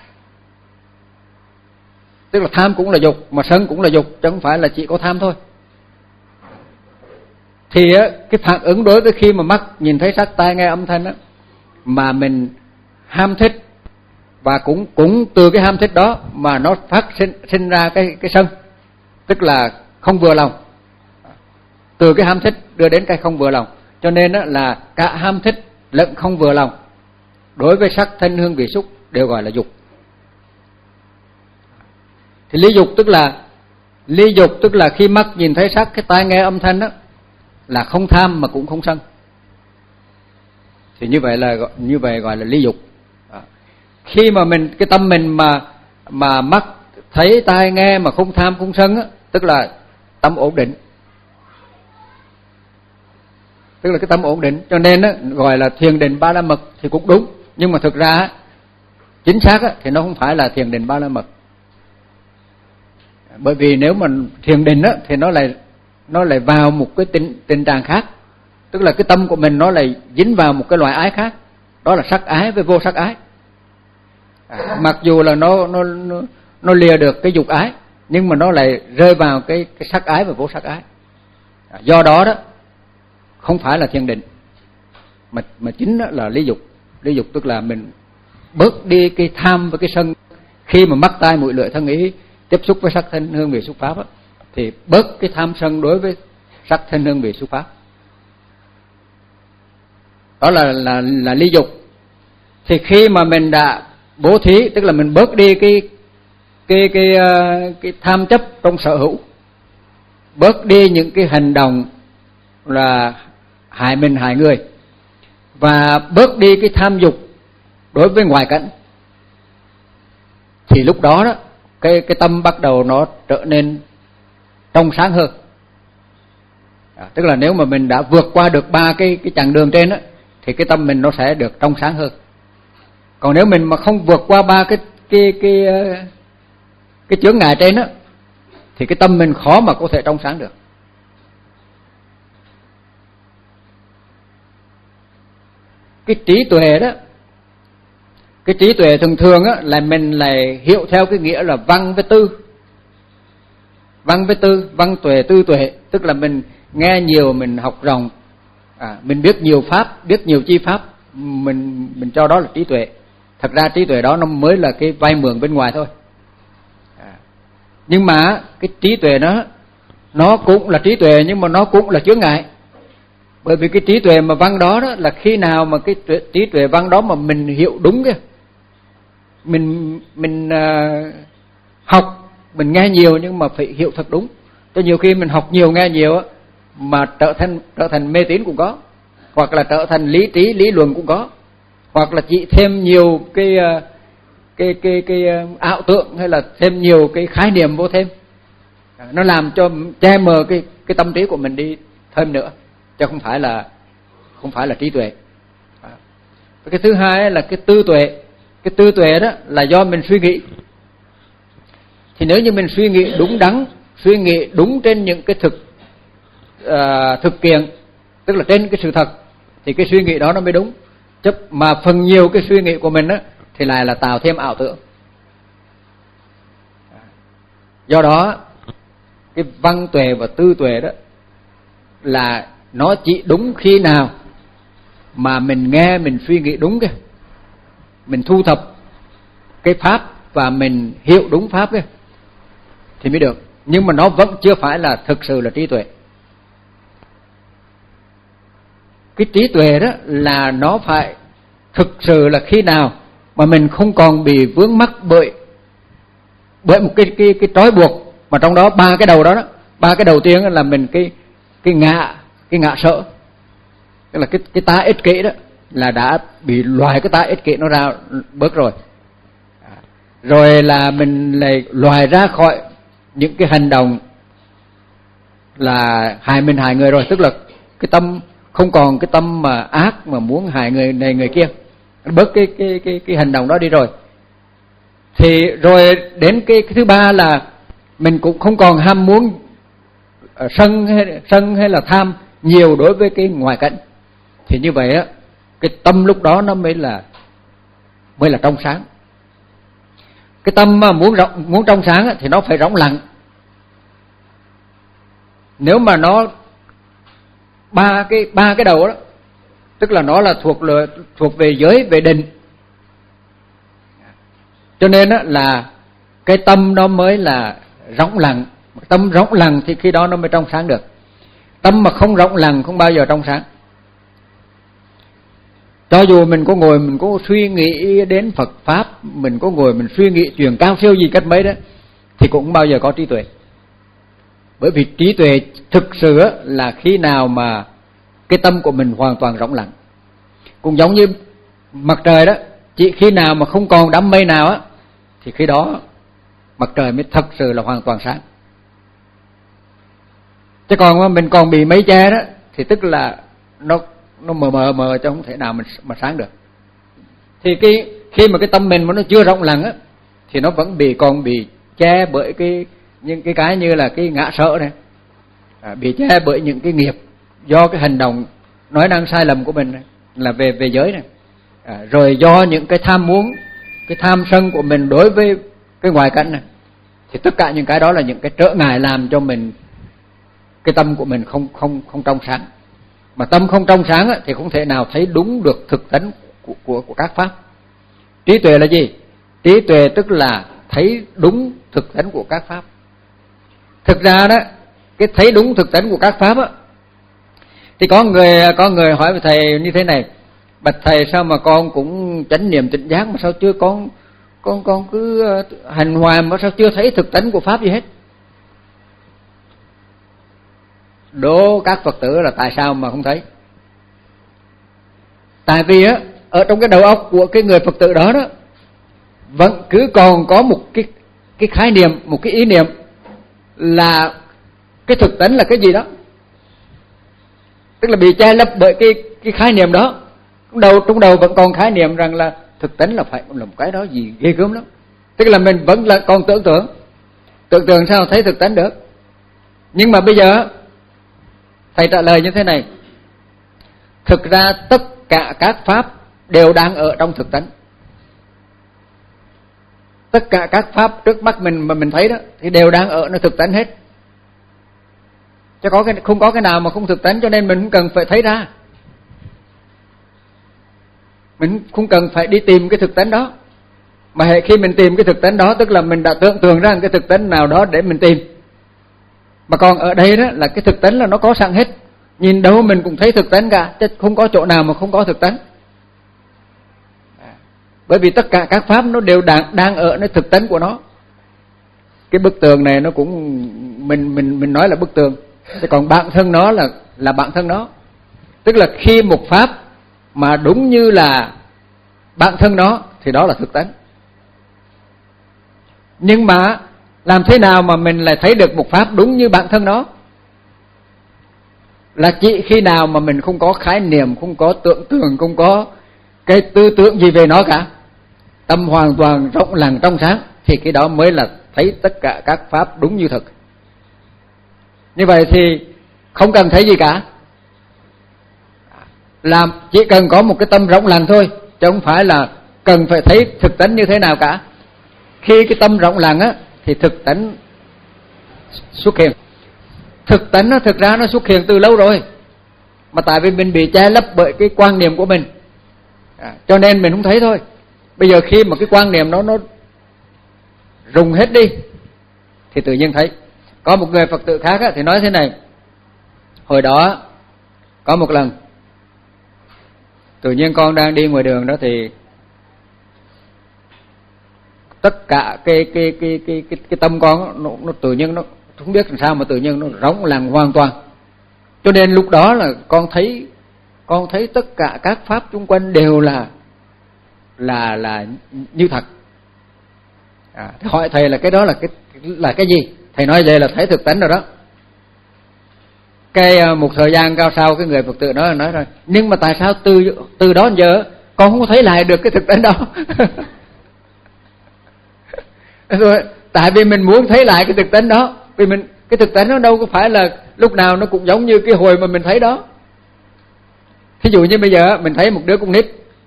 Tức là tham cũng là dục mà sân cũng là dục, chứ không phải là chỉ có tham thôi. Thì á, cái phản ứng đối với khi mà mắt nhìn thấy sắc, tai nghe âm thanh á, mà mình ham thích, và cũng cũng từ cái ham thích đó mà nó phát sinh sinh ra cái cái sân, tức là không vừa lòng. Từ cái ham thích đưa đến cái không vừa lòng. Cho nên á, là cả ham thích lẫn không vừa lòng đối với sắc thân hương vị xúc đều gọi là dục. Thì ly dục tức là ly dục tức là khi mắt nhìn thấy sắc, cái tai nghe âm thanh đó là không tham mà cũng không sân. Thì như vậy là như vậy gọi là ly dục. À. Khi mà mình cái tâm mình mà mà mắt thấy tai nghe mà không tham không sân á, tức là tâm ổn định. Tức là cái tâm ổn định, cho nên á gọi là thiền định ba la mật thì cũng đúng, nhưng mà thực ra chính xác á thì nó không phải là thiền định ba la mật. Bởi vì nếu mà thiền định á thì nó lại nó lại vào một cái tình tình trạng khác, tức là cái tâm của mình nó lại dính vào một cái loại ái khác, đó là sắc ái với vô sắc ái. À, mặc dù là nó nó nó nó lìa được cái dục ái, nhưng mà nó lại rơi vào cái cái sắc ái và vô sắc ái. À, do đó đó không phải là thiền định, mà mà chính là ly dục. Ly dục tức là mình bớt đi cái tham và cái sân. Khi mà mắt tai mũi lưỡi thân ý tiếp xúc với sắc thân hương vị xúc pháp á, thì bớt cái tham sân đối với sắc thân hương vị xúc pháp. Đó là là là ly dục. Thì khi mà mình đã bố thí, tức là mình bớt đi cái cái cái cái, cái tham chấp trong sở hữu, bớt đi những cái hành động là hại mình hại người, và bớt đi cái tham dục đối với ngoại cảnh, thì lúc đó đó cái cái tâm bắt đầu nó trở nên trong sáng hơn. À, tức là nếu mà mình đã vượt qua được ba cái cái chặng đường trên á, thì cái tâm mình nó sẽ được trong sáng hơn. Còn nếu mình mà không vượt qua ba cái cái cái cái chướng ngại trên á, thì cái tâm mình khó mà có thể trong sáng được. Cái trí tuệ đó, cái trí tuệ thường thường á là mình lại hiểu theo cái nghĩa là văn với tư. Văn với tư, văn tuệ tư tuệ, tức là mình nghe nhiều, mình học rộng, à, mình biết nhiều pháp, biết nhiều chi pháp, mình mình cho đó là trí tuệ. Thật ra trí tuệ đó nó mới là cái vay mượn bên ngoài thôi. À, nhưng mà cái trí tuệ đó nó cũng là trí tuệ, nhưng mà nó cũng là chướng ngại. Bởi vì cái trí tuệ mà văn đó, đó là khi nào mà cái tuệ, trí tuệ văn đó mà mình hiểu đúng kìa, mình mình uh, học, mình nghe nhiều nhưng mà phải hiểu thật đúng. Cho nhiều khi mình học nhiều nghe nhiều á, mà trở thành trở thành mê tín cũng có, hoặc là trở thành lý trí lý luận cũng có, hoặc là chỉ thêm nhiều cái cái cái cái ảo tượng, hay là thêm nhiều cái khái niệm vô thêm, nó làm cho che mờ cái cái tâm trí của mình đi thêm nữa, chứ không phải là không phải là trí tuệ. Cái thứ hai là cái tư tuệ. Cái tư tuệ đó là do mình suy nghĩ. Thì nếu như mình suy nghĩ đúng đắn, suy nghĩ đúng trên những cái thực uh, thực kiện, tức là trên cái sự thật, thì cái suy nghĩ đó nó mới đúng. Chứ mà phần nhiều cái suy nghĩ của mình á thì lại là tạo thêm ảo tưởng. Do đó cái văn tuệ và tư tuệ đó là nó chỉ đúng khi nào mà mình nghe, mình suy nghĩ đúng cái, mình thu thập cái pháp và mình hiểu đúng pháp cái thì mới được. Nhưng mà nó vẫn chưa phải là thực sự là trí tuệ. Cái trí tuệ đó là nó phải thực sự là khi nào mà mình không còn bị vướng mắc bởi bởi một cái cái cái trói buộc, mà trong đó ba cái đầu đó đó, ba cái đầu tiên là mình cái cái ngã cái ngã sợ, tức là cái cái tá ích kỷ đó là đã bị loại cái tá ích kỷ nó ra bớt rồi. Rồi là mình lại loại ra khỏi những cái hành động là hại mình hại người rồi, tức là cái tâm không còn cái tâm mà ác mà muốn hại người này người kia, bớt cái cái cái cái hành động đó đi rồi. Thì rồi đến cái, cái thứ ba là mình cũng không còn ham muốn uh, sân hay sân hay là tham nhiều đối với cái ngoại cảnh. Thì như vậy á, cái tâm lúc đó nó mới là mới là trong sáng. Cái tâm mà muốn rộng, muốn trong sáng á, thì nó phải rỗng lặng. Nếu mà nó ba cái ba cái đầu đó, tức là nó là thuộc là thuộc về giới, về định. Cho nên á, là cái tâm nó mới là rỗng lặng. Tâm rỗng lặng thì khi đó nó mới trong sáng được. Tâm mà không rỗng lặng không bao giờ trong sáng. Cho dù mình có ngồi mình có suy nghĩ đến Phật Pháp, mình có ngồi mình suy nghĩ chuyện cao siêu gì cách mấy đó, thì cũng không bao giờ có trí tuệ. Bởi vì trí tuệ thực sự là khi nào mà cái tâm của mình hoàn toàn rỗng lặng. Cũng giống như mặt trời đó, chỉ khi nào mà không còn đám mây nào á, thì khi đó mặt trời mới thật sự là hoàn toàn sáng. Chứ còn mà mình còn bị mây che đó, thì tức là nó nó mờ mờ mờ chứ không thể nào mình mà sáng được. Thì cái khi mà cái tâm mình mà nó chưa rộng lặng á, thì nó vẫn bị còn bị che bởi cái những cái cái như là cái ngã sợ này, à, bị che bởi những cái nghiệp do cái hành động nói năng sai lầm của mình này, là về về giới này, à, rồi do những cái tham muốn, cái tham sân của mình đối với cái ngoại cảnh này, thì tất cả những cái đó là những cái trở ngại làm cho mình cái tâm của mình không không không trong sáng. Mà tâm không trong sáng á, thì không thể nào thấy đúng được thực tánh của, của của các pháp. Trí tuệ là gì? Trí tuệ tức là thấy đúng thực tánh của các pháp. Thực ra đó, cái thấy đúng thực tánh của các pháp á, thì có người có người hỏi với thầy như thế này: bạch thầy, sao mà con cũng chánh niệm tỉnh giác mà sao chưa con con con cứ hành hoài mà sao chưa thấy thực tánh của pháp gì hết? Đố các Phật tử là tại sao mà không thấy? Tại vì á, ở trong cái đầu óc của cái người Phật tử đó đó vẫn cứ còn có một cái cái khái niệm, một cái ý niệm là cái thực tánh là cái gì đó, tức là bị che lấp bởi cái cái khái niệm đó. Trong đầu trong đầu vẫn còn khái niệm rằng là thực tánh là phải là một cái đó gì ghê gớm lắm, tức là mình vẫn là còn tưởng tượng tưởng tượng sao thấy thực tánh được. Nhưng mà bây giờ thầy trả lời như thế này: thực ra tất cả các pháp đều đang ở trong thực tánh. Tất cả các pháp trước mắt mình mà mình thấy đó thì đều đang ở nó thực tánh hết. Chứ có cái không có cái nào mà không thực tánh, cho nên mình không cần phải thấy ra. Mình không cần phải đi tìm cái thực tánh đó. Mà hệ khi mình tìm cái thực tánh đó, tức là mình đã tưởng tượng ra cái thực tánh nào đó để mình tìm. Mà còn ở đây đó là cái thực tánh là nó có sẵn hết, nhìn đâu mình cũng thấy thực tánh cả, chứ không có chỗ nào mà không có thực tánh. Bởi vì tất cả các pháp nó đều đang đang ở nơi thực tánh của nó. Cái bức tường này nó cũng mình mình mình nói là bức tường, chứ còn bản thân nó là là bản thân nó. Tức là khi một pháp mà đúng như là bản thân nó thì đó là thực tánh. Nhưng mà làm thế nào mà mình lại thấy được một pháp đúng như bản thân nó? Là chỉ khi nào mà mình không có khái niệm, không có tưởng tượng, không có cái tư tưởng gì về nó cả. tâm hoàn toàn rộng lặng trong sáng, thì cái đó mới là thấy tất cả các pháp đúng như thực. Như vậy thì không cần thấy gì cả, làm chỉ cần có một cái tâm rộng lặng thôi, chứ không phải là cần phải thấy thực tánh như thế nào cả. Khi cái tâm rộng lặng á thì thực tánh xuất hiện. Thực tánh nó thực ra nó xuất hiện từ lâu rồi, mà tại vì mình bị che lấp bởi cái quan niệm của mình, à, cho nên mình không thấy thôi. Bây giờ khi mà cái quan niệm đó nó rùng hết đi thì tự nhiên thấy. Có một người Phật tử khác á, thì nói thế này: hồi đó có một lần tự nhiên con đang đi ngoài đường đó, thì tất cả cái cái cái cái cái, cái tâm con nó, nó tự nhiên nó không biết làm sao mà tự nhiên nó rỗng lặng hoàn toàn. Cho nên lúc đó là con thấy con thấy tất cả các pháp xung quanh đều là là là như thật. À, hỏi thầy là cái đó là cái là cái gì? Thầy nói vậy là thấy thực tánh rồi đó. Cái một thời gian cao sau cái người Phật tử nói nói rồi, nhưng mà tại sao từ từ đó giờ con không có thấy lại được cái thực tánh đó? Rồi, tại vì mình muốn thấy lại cái thực tánh đó, vì mình cái thực tánh nó đâu có phải là lúc nào nó cũng giống như cái hồi mà mình thấy đó. Thí dụ như bây giờ mình thấy một đứa con nít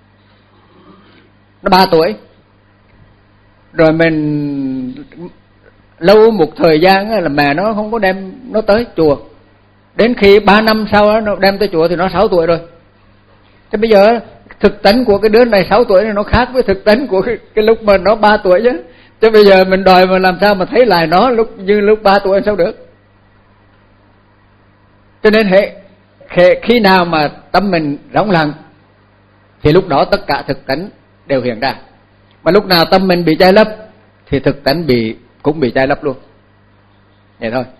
nó ba tuổi, rồi mình lâu một thời gian là mẹ nó không có đem nó tới chùa, đến khi ba năm sau nó đem tới chùa thì nó sáu tuổi rồi. Thế bây giờ thực tánh của cái đứa này sáu tuổi này nó khác với thực tánh của cái, cái lúc mà nó ba tuổi chứ. Chứ bây giờ mình đòi mà làm sao mà thấy lại nó lúc như lúc ba tuổi sao được. Cho nên hệ, hệ khi nào mà tâm mình rỗng lặng thì lúc đó tất cả thực tánh đều hiện ra. Mà lúc nào tâm mình bị che lấp thì thực tánh bị cũng bị che lấp luôn. Vậy thôi.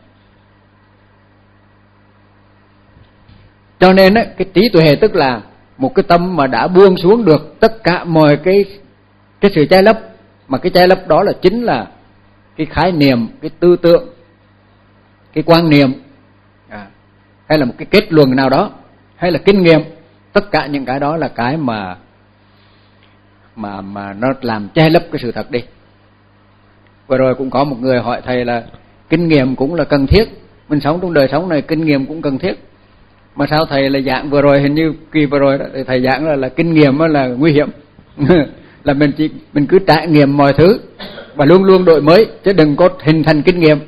Cho nên á, cái trí tuệ tức là một cái tâm mà đã buông xuống được tất cả mọi cái cái sự che lấp, mà cái che lấp đó là chính là cái khái niệm, cái tư tưởng, cái quan niệm, à, hay là một cái kết luận nào đó, hay là kinh nghiệm. Tất cả những cái đó là cái mà mà mà nó làm che lấp cái sự thật đi. Vừa rồi cũng có một người hỏi thầy là kinh nghiệm cũng là cần thiết, mình sống trong đời sống này kinh nghiệm cũng cần thiết, mà sao thầy là giảng vừa rồi, hình như kỳ vừa rồi đó, thầy giảng là, là kinh nghiệm là nguy hiểm. Là mình chỉ mình cứ trải nghiệm mọi thứ và luôn luôn đổi mới, chứ đừng có hình thành kinh nghiệm.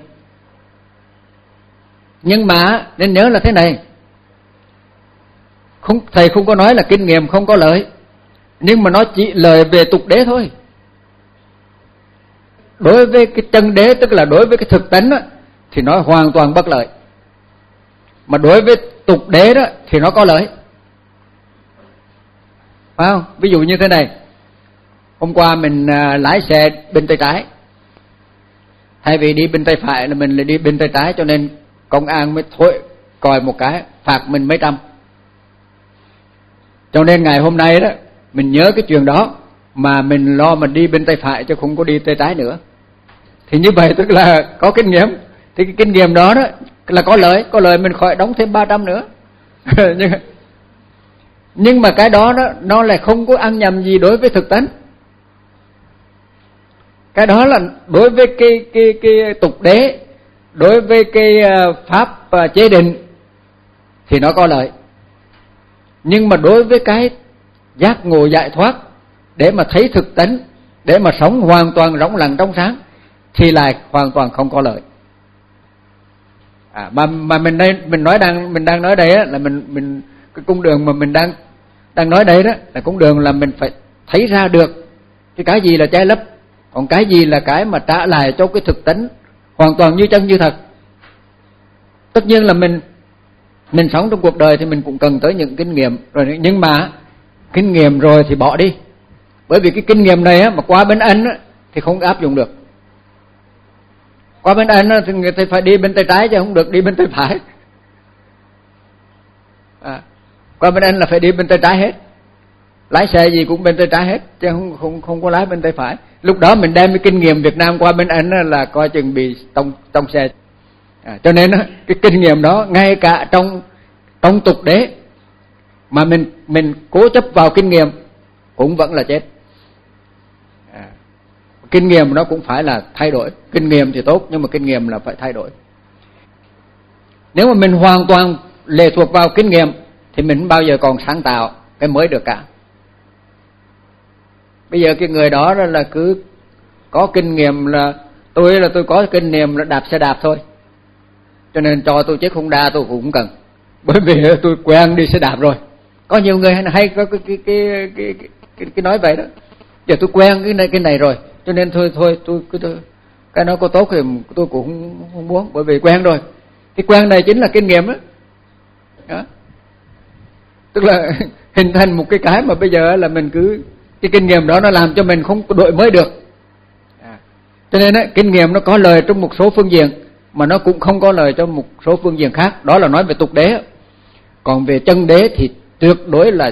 Nhưng mà nên nhớ là thế này, không, thầy không có nói là kinh nghiệm không có lợi, nhưng mà nó chỉ lợi về tục đế thôi. Đối với cái chân đế, tức là đối với cái thực tánh đó, thì nó hoàn toàn bất lợi. Mà đối với tục đế đó thì nó có lợi, phải không? Ví dụ như thế này, hôm qua mình à, lái xe bên tay trái, thay vì đi bên tay phải là mình lại đi bên tay trái, cho nên công an mới thổi còi một cái phạt mình mấy trăm. Cho nên ngày hôm nay đó mình nhớ cái chuyện đó mà mình lo mình đi bên tay phải chứ không có đi tay trái nữa. Thì như vậy tức là có kinh nghiệm. Thì cái kinh nghiệm đó đó là có lợi, có lợi mình khỏi đóng thêm ba trăm nữa. nhưng, nhưng mà cái đó đó nó lại không có ăn nhầm gì đối với thực tánh. Cái đó là đối với cái cái cái tục đế, đối với cái pháp chế định thì nó có lợi. Nhưng mà đối với cái giác ngộ giải thoát, để mà thấy thực tánh, để mà sống hoàn toàn rỗng lặng trong sáng thì lại hoàn toàn không có lợi. À, mà mà mình đây mình nói đang mình đang nói đây á, là mình mình cái cung đường mà mình đang đang nói đây đó là cung đường là mình phải thấy ra được cái cái gì là che lấp, còn cái gì là cái mà trả lại cho cái thực tánh hoàn toàn như chân như thật. Tất nhiên là mình mình sống trong cuộc đời thì mình cũng cần tới những kinh nghiệm rồi, nhưng mà kinh nghiệm rồi thì bỏ đi, bởi vì cái kinh nghiệm này á, mà qua bên anh á, thì không áp dụng được. Qua bên anh á, thì người ta phải đi bên tay trái chứ không được đi bên tay phải. À, qua bên anh là phải đi bên tay trái hết, lái xe gì cũng bên tay trái hết chứ không không không có lái bên tay phải. Lúc đó mình đem cái kinh nghiệm Việt Nam qua bên anh á, là coi chừng bị tông tông xe. À, cho nên á, cái kinh nghiệm đó ngay cả trong trong tục đế mà mình mình cố chấp vào kinh nghiệm cũng vẫn là chết. kinh nghiệm nó cũng phải là thay đổi. Kinh nghiệm thì tốt, nhưng mà kinh nghiệm là phải thay đổi. Nếu mà mình hoàn toàn lệ thuộc vào kinh nghiệm thì mình không bao giờ còn sáng tạo cái mới được cả. Bây giờ cái người đó là cứ có kinh nghiệm, là tôi là tôi có kinh nghiệm là đạp xe đạp thôi, cho nên cho tôi chiếc Honda tôi cũng không cần, bởi vì tôi quen đi xe đạp rồi. Có nhiều người hay có cái cái cái cái cái, cái, cái nói vậy đó, giờ tôi quen cái này cái này rồi, cho nên thôi thôi tôi cứ cái nó có tốt thì tôi cũng không, không muốn, bởi vì quen rồi. Cái quen này chính là kinh nghiệm đó, đó. Tức là hình thành một cái cái mà bây giờ là mình cứ cái kinh nghiệm đó nó làm cho mình không đổi mới được. À. Cho nên á, kinh nghiệm nó có lời trong một số phương diện mà nó cũng không có lời trong một số phương diện khác. Đó là nói về tục đế. Còn về chân đế thì tuyệt đối là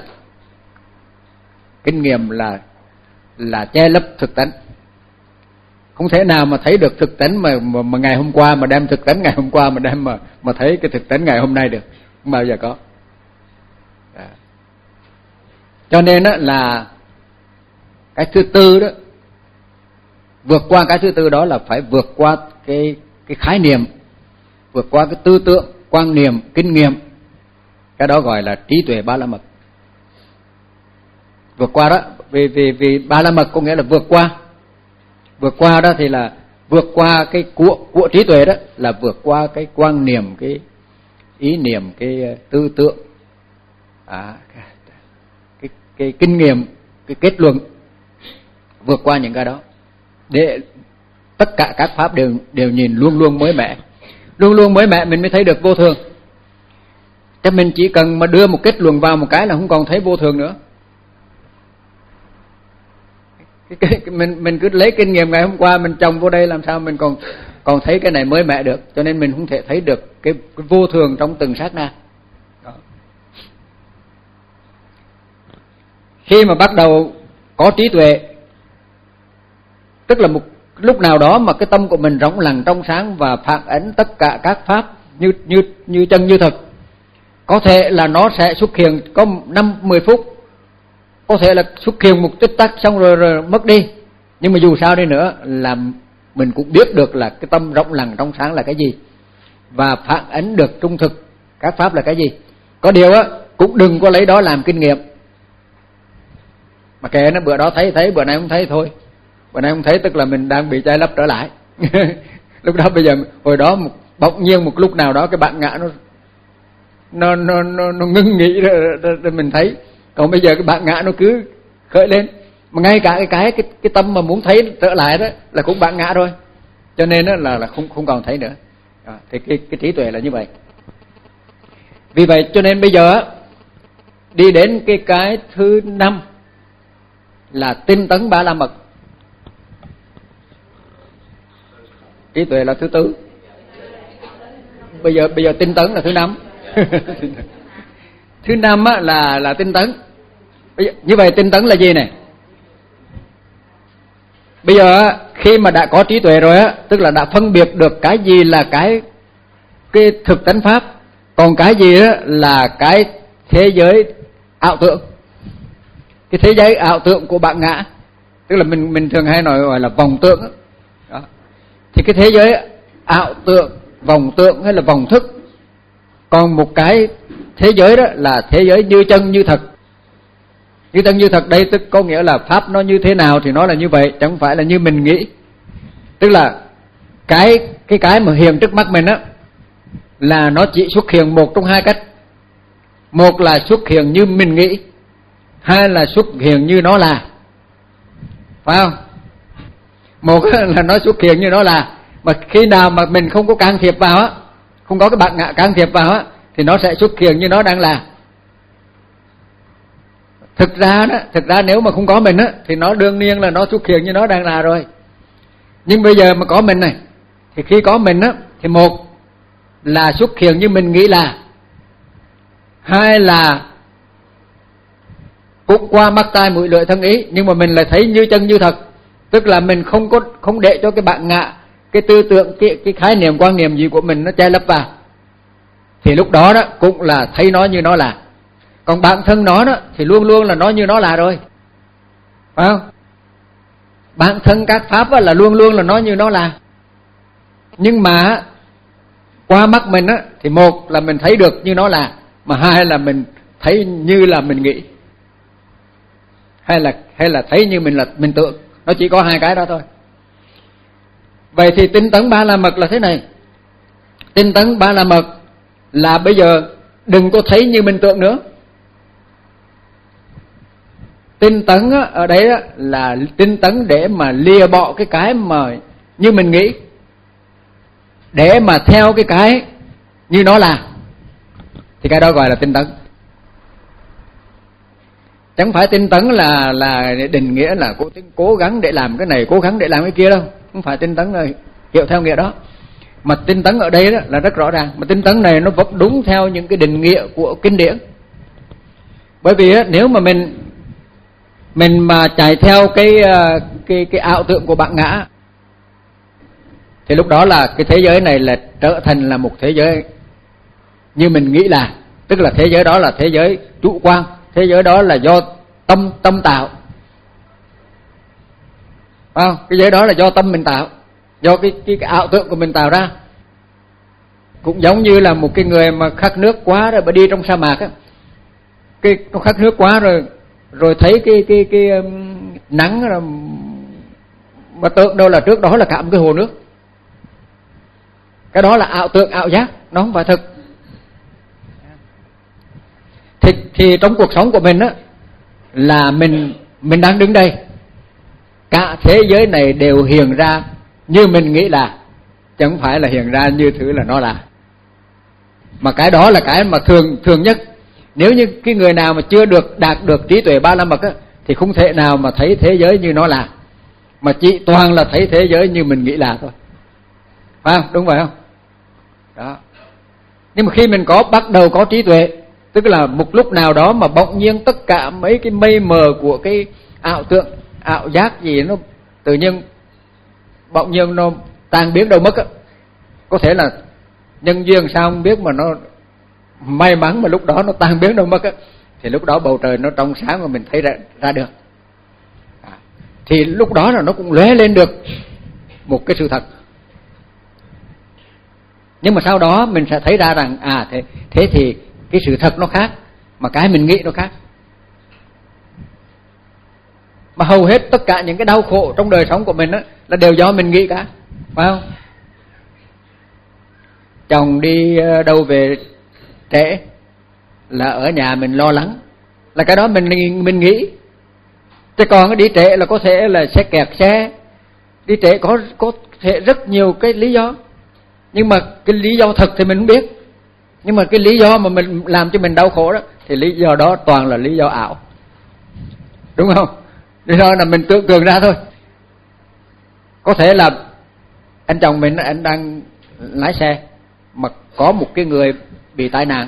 kinh nghiệm là là che lấp thực tánh. Không thể nào mà thấy được thực tánh mà, mà mà ngày hôm qua mà đem thực tánh ngày hôm qua mà đem mà mà thấy cái thực tánh ngày hôm nay được, không bao giờ có. À. Cho nên á là cái thứ tư đó, vượt qua cái thứ tư đó là phải vượt qua cái cái khái niệm, vượt qua cái tư tưởng, quan niệm, kinh nghiệm. Cái đó gọi là trí tuệ ba la mật. Vượt qua đó, vì vì vì ba la mật có nghĩa là vượt qua. Vượt qua đó thì là vượt qua cái của của trí tuệ đó, là vượt qua cái quan niệm, cái ý niệm, cái tư tưởng, à, cái, cái cái kinh nghiệm, cái kết luận, vượt qua những cái đó để tất cả các pháp đều đều nhìn luôn luôn mới mẻ, luôn luôn mới mẻ, mình mới thấy được vô thường. Chứ mình chỉ cần mà đưa một kết luận vào một cái là không còn thấy vô thường nữa. Cái, cái, cái, mình mình cứ lấy kinh nghiệm ngày hôm qua mình trồng vô đây, làm sao mình còn còn thấy cái này mới mẻ được. Cho nên mình không thể thấy được cái, cái vô thường trong từng sát na. Đó. Khi mà bắt đầu có trí tuệ, tức là một lúc nào đó mà cái tâm của mình rộng lặng trong sáng và phản ánh tất cả các pháp như như như chân như thực. Có thể là nó sẽ xuất hiện có năm mười phút, có thể là xuất hiện một tích tắc xong rồi, rồi mất đi. Nhưng mà dù sao đi nữa là mình cũng biết được là cái tâm rộng lặng trong sáng là cái gì, và phản ánh được trung thực các pháp là cái gì. Có điều á, cũng đừng có lấy đó làm kinh nghiệm. Mà kệ nó, bữa đó thấy thấy, bữa nay không thấy thôi. Bữa nay không thấy tức là mình đang bị che lấp trở lại. Lúc đó bây giờ, hồi đó một, bỗng nhiên một lúc nào đó cái bạn ngã nó nó nó nó, nó ngưng nghĩ rồi, rồi, rồi mình thấy. Còn bây giờ cái bạn ngã nó cứ khởi lên, mà ngay cả cái cái cái, cái tâm mà muốn thấy trở lại đó là cũng bạn ngã rồi. Cho nên đó là là không không còn thấy nữa. À, thì cái cái trí tuệ là như vậy. Vì vậy cho nên bây giờ đi đến cái cái thứ năm là tinh tấn ba la mật. Trí tuệ là thứ tư. Bây giờ bây giờ tinh tấn là thứ năm. Thứ năm á, là là tinh tấn. Bây giờ, như vậy tinh tấn là gì này? Bây giờ khi mà đã có trí tuệ rồi á, tức là đã phân biệt được cái gì là cái cái thực tánh pháp, còn cái gì á là cái thế giới ảo tưởng. Cái thế giới ảo tưởng của bạn ngã, tức là mình mình thường hay nói gọi là vòng tượng đó. Đó. Thì cái thế giới ảo tưởng, vòng tượng hay là vòng thức. Còn một cái thế giới đó là thế giới như chân như thật. Như chân như thật đây tức có nghĩa là pháp nó như thế nào thì nó là như vậy, chẳng phải là như mình nghĩ. Tức là cái cái cái mà hiện trước mắt mình á là nó chỉ xuất hiện một trong hai cách. Một là xuất hiện như mình nghĩ, hai là xuất hiện như nó là. Phải không? Một là nó xuất hiện như nó là, mà khi nào mà mình không có can thiệp vào á, không có cái bạn ngã can thiệp vào á, thì nó sẽ xuất hiện như nó đang là. Thực ra đó, thực ra nếu mà không có mình á, thì nó đương nhiên là nó xuất hiện như nó đang là rồi. Nhưng bây giờ mà có mình này, thì khi có mình á, thì một là xuất hiện như mình nghĩ là, hai là cũng qua mắt tai mũi lưỡi thân ý, nhưng mà mình lại thấy như chân như thật. Tức là mình không có không để cho cái bạn ngã, cái tư tưởng, cái cái khái niệm quan niệm gì của mình nó che lấp vào. Thì lúc đó đó cũng là thấy nó như nó là. Còn bản thân nó đó thì luôn luôn là nó như nó là rồi. Phải không? bản thân các pháp là luôn luôn là nó như nó là. Nhưng mà qua mắt mình á, thì một là mình thấy được như nó là, mà hai là mình thấy như là mình nghĩ, hay là hay là thấy như mình là mình tưởng. Nó chỉ có hai cái đó thôi. Vậy thì tinh tấn ba la mật là thế này. Tinh tấn ba la mật là bây giờ đừng có thấy như mình tưởng nữa. Tinh tấn ở đấy là tinh tấn để mà lìa bỏ cái cái mà như mình nghĩ, để mà theo cái cái như nó là, thì cái đó gọi là tinh tấn. Chẳng phải tinh tấn là là định nghĩa là cố cố gắng để làm cái này, cố gắng để làm cái kia đâu. Không phải tinh tấn là hiểu theo nghĩa đó. Mà tinh tấn ở đây đó là rất rõ ràng. Mà tinh tấn này nó vẫn đúng theo những cái định nghĩa của kinh điển. Bởi vì nếu mà mình mình mà chạy theo cái cái cái ảo tưởng của bản ngã, thì lúc đó là cái thế giới này là trở thành là một thế giới như mình nghĩ là, tức là thế giới đó là thế giới chủ quan, thế giới đó là do tâm tâm tạo. Phải không? Cái giới đó là do tâm mình tạo, do cái, cái cái ảo tưởng của mình tạo ra. Cũng giống như là một cái người mà khát nước quá rồi mà đi trong sa mạc á, cái nó khát nước quá rồi rồi thấy cái cái cái um, nắng rồi mà tưởng đâu là trước đó là cả một cái hồ nước. Cái đó là ảo tưởng, ảo giác, nó không phải thực. Thì, thì trong cuộc sống của mình á, là mình mình đang đứng đây, cả thế giới này đều hiện ra như mình nghĩ là, chứ không phải là hiện ra như thứ là nó là. Mà cái đó là cái mà thường thường nhất. Nếu như cái người nào mà chưa được đạt được trí tuệ ba la mật á, thì không thể nào mà thấy thế giới như nó là, mà chỉ toàn là thấy thế giới như mình nghĩ là thôi. Phải không? Đúng vậy không? Đó. Nhưng mà khi mình có bắt đầu có trí tuệ, tức là một lúc nào đó mà bỗng nhiên tất cả mấy cái mây mờ của cái ảo tưởng, ảo giác gì nó tự nhiên bỗng nhiên nó tan biến đâu mất á. Có thể là nhân duyên sao không biết mà nó may mắn mà lúc đó nó tan biến đâu mất á, thì lúc đó bầu trời nó trong sáng mà mình thấy ra, ra được. À, thì lúc đó là nó cũng lóe lên được một cái sự thật. Nhưng mà sau đó mình sẽ thấy ra rằng à thế, thế thì cái sự thật nó khác, mà cái mình nghĩ nó khác. Mà hầu hết tất cả những cái đau khổ trong đời sống của mình á, là đều do mình nghĩ cả. Phải không? Chồng đi đâu về trễ là ở nhà mình lo lắng, là cái đó mình mình nghĩ. Chứ còn cái đi trễ là có thể là sẽ kẹt xe, đi trễ có có thể rất nhiều cái lý do. Nhưng mà cái lý do thật thì mình không biết. Nhưng mà cái lý do mà mình làm cho mình đau khổ đó, thì lý do đó toàn là lý do ảo. Đúng không? Lý do là mình tưởng tượng ra thôi. Có thể là anh chồng mình anh đang lái xe mà có một cái người bị tai nạn,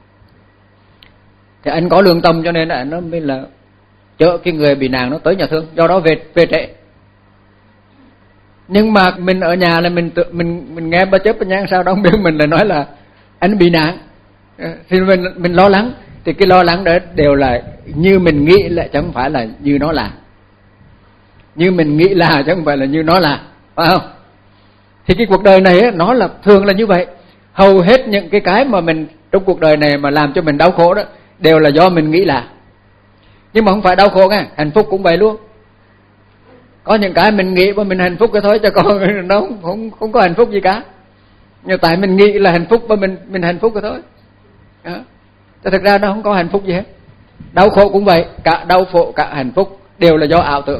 thì anh có lương tâm cho nên anh nó mới là chở cái người bị nạn nó tới nhà thương, do đó về về trễ. Nhưng mà mình ở nhà là mình tự, mình mình nghe ba chớp ba nhang sao đó không biết, mình lại nói là anh bị nạn, thì mình mình lo lắng. Thì cái lo lắng đó đều là như mình nghĩ lại, chứ không phải là như nó là. Như mình nghĩ là chứ không phải là như nó là, phải không? Thì cái cuộc đời này ấy, nó là thường là như vậy. Hầu hết những cái cái mà mình trong cuộc đời này mà làm cho mình đau khổ đó đều là do mình nghĩ là. Nhưng mà không phải đau khổ nha, hạnh phúc cũng vậy luôn. Có những cái mình nghĩ mà mình hạnh phúc cái thôi, cho con nó không, không không có hạnh phúc gì cả. Nhưng tại mình nghĩ là hạnh phúc mà mình mình hạnh phúc cái thôi. Đó. Chứ thực ra nó không có hạnh phúc gì hết. Đau khổ cũng vậy, cả đau khổ cả hạnh phúc đều là do ảo tưởng.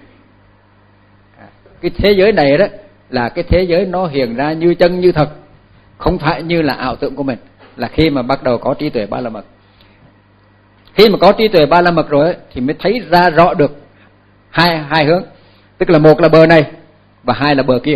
Cái thế giới này đó là cái thế giới nó hiện ra như chân như thật, không phải như là ảo tưởng của mình. Là khi mà bắt đầu có trí tuệ ba la mật. Khi mà có trí tuệ ba la mật rồi ấy, thì mới thấy ra rõ được hai hai hướng. Tức là một là bờ này và hai là bờ kia.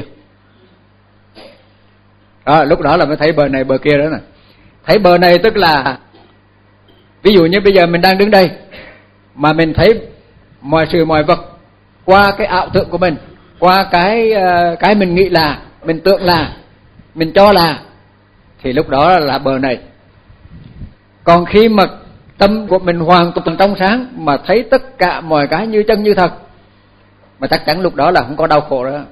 Đó, lúc đó là mới thấy bờ này bờ kia đó nè. Thấy bờ này tức là ví dụ như bây giờ mình đang đứng đây mà mình thấy mọi sự mọi vật qua cái ảo tưởng của mình, qua cái cái mình nghĩ là, mình tưởng là, mình cho là, thì lúc đó là bờ này. Còn khi mà tâm của mình hoàn toàn trong sáng mà thấy tất cả mọi cái như chân như thật, mà chắc chắn lúc đó là không có đau khổ nữa.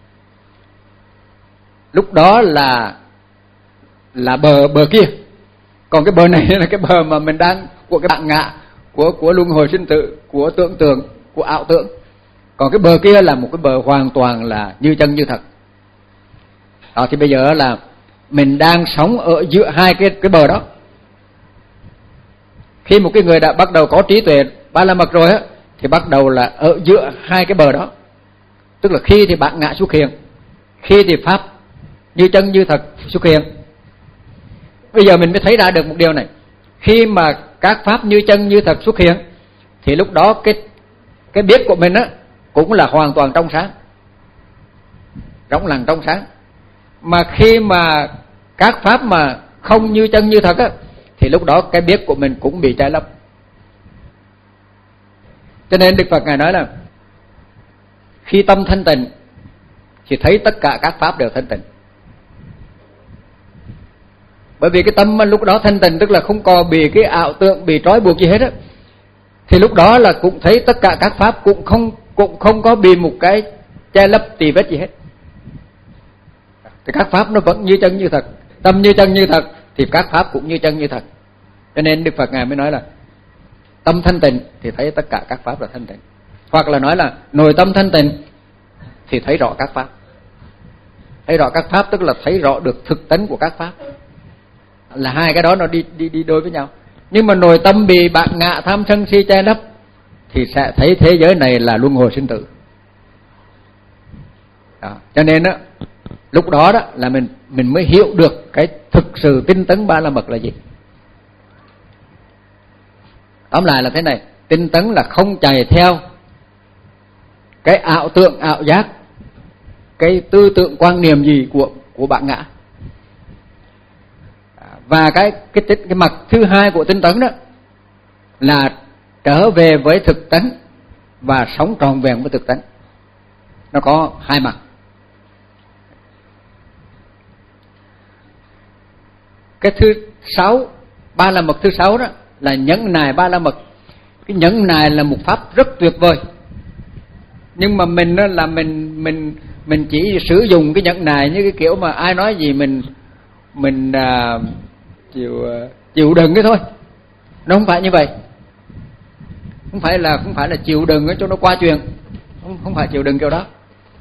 Lúc đó là là bờ bờ kia. Còn cái bờ này là cái bờ mà mình đang của cái bạn ngạ, của của luân hồi sinh tử, của tưởng tượng, của ảo tưởng. Còn cái bờ kia là một cái bờ hoàn toàn là như chân như thật. Đó, thì bây giờ là mình đang sống ở giữa hai cái cái bờ đó. Khi một cái người đã bắt đầu có trí tuệ ba la mật rồi á, thì bắt đầu là ở giữa hai cái bờ đó. Tức là khi thì bạn ngạ xuất hiện, khi thì pháp như chân như thật xuất hiện. Bây giờ mình mới thấy ra được một điều này. Khi mà các pháp như chân như thật xuất hiện, thì lúc đó cái cái biết của mình á cũng là hoàn toàn trong sáng, rỗng lặng trong sáng. Mà khi mà các pháp mà không như chân như thật á, thì lúc đó cái biết của mình cũng bị che lấp. Cho nên Đức Phật Ngài nói là khi tâm thanh tịnh thì thấy tất cả các pháp đều thanh tịnh. Bởi vì cái tâm lúc đó thanh tịnh, tức là không còn bị cái ảo tượng, bị trói buộc gì hết á, thì lúc đó là cũng thấy tất cả các pháp cũng không cũng không có bị một cái che lấp tì vết gì hết. Thì các pháp nó vẫn như chân như thật, tâm như chân như thật thì các pháp cũng như chân như thật. Cho nên Đức Phật Ngài mới nói là tâm thanh tịnh thì thấy tất cả các pháp là thanh tịnh. Hoặc là nói là nội tâm thanh tịnh thì thấy rõ các pháp. Thấy rõ các pháp tức là thấy rõ được thực tánh của các pháp. Là hai cái đó nó đi đi đi đôi với nhau. Nhưng mà nội tâm bị bạn ngạ tham sân si che lấp thì sẽ thấy thế giới này là luân hồi sinh tử. Đó. Cho nên đó, lúc đó đó là mình mình mới hiểu được cái thực sự tinh tấn ba la mật là gì. Tóm lại là thế này, tinh tấn là không chạy theo cái ảo tượng, ảo giác, cái tư tưởng quan niệm gì của của bạn ngã. Và cái cái cái mặt thứ hai của tinh tấn đó là trở về với thực tánh và sống trọn vẹn với thực tánh. Nó có hai mặt. Cái thứ sáu, ba la mật thứ sáu đó là nhẫn nại ba la mật. Cái nhẫn nại là một pháp rất tuyệt vời. Nhưng mà mình đó là mình mình mình chỉ sử dụng cái nhẫn nại như cái kiểu mà ai nói gì mình mình à, chịu chịu đựng cái thôi. Nó không phải như vậy. Không phải là không phải là chịu đựng cho nó qua chuyện. Không không phải chịu đựng kiểu đó.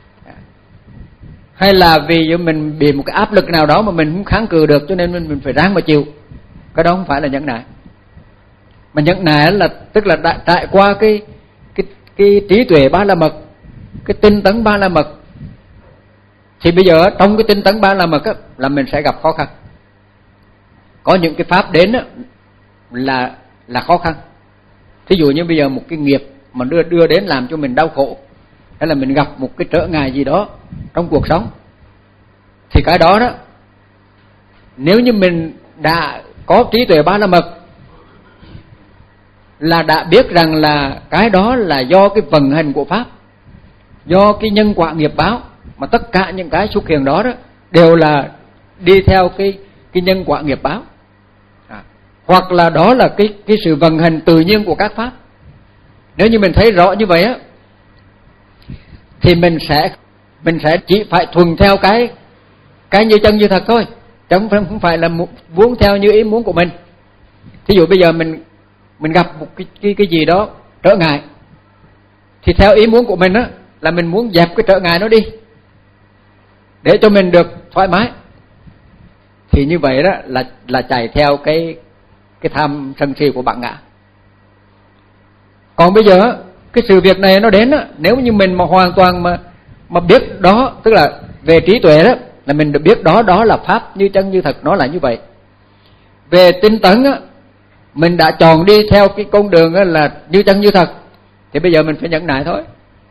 Hay là vì mình bị một cái áp lực nào đó mà mình không kháng cự được cho nên mình, mình phải ráng mà chịu. Cái đó không phải là nhẫn nại. Mà nhẫn nại là tức là đã trải qua cái cái cái trí tuệ ba la mật, cái tinh tấn ba la mật. Thì bây giờ trong cái tinh tấn ba la mật á, là mình sẽ gặp khó khăn. Có những cái pháp đến á, là là khó khăn. Thí dụ như bây giờ một cái nghiệp mà đưa đưa đến làm cho mình đau khổ, hay là mình gặp một cái trở ngại gì đó trong cuộc sống, thì cái đó đó, nếu như mình đã có trí tuệ ba la mật, là đã biết rằng là cái đó là do cái vận hành của pháp, do cái nhân quả nghiệp báo, mà tất cả những cái xuất hiện đó đó đều là đi theo cái cái nhân quả nghiệp báo. À, hoặc là đó là cái cái sự vận hành tự nhiên của các pháp. Nếu như mình thấy rõ như vậy á, thì mình sẽ mình sẽ chỉ phải thuần theo cái cái như chân như thật thôi, chứ không không phải là muốn theo như ý muốn của mình. Thí dụ bây giờ mình mình gặp một cái cái cái gì đó trở ngại, thì theo ý muốn của mình á là mình muốn dẹp cái trở ngại nó đi để cho mình được thoải mái. Thì như vậy đó là là chạy theo cái cái tham sân si của bạn ngã. Còn bây giờ cái sự việc này nó đến á, nếu như mình mà hoàn toàn mà mà biết đó, tức là về trí tuệ đó, là mình được biết đó đó là pháp như chân như thật, nó là như vậy. Về tinh tấn á, mình đã chọn đi theo cái con đường á là như chân như thật, thì bây giờ mình phải nhẫn nại thôi.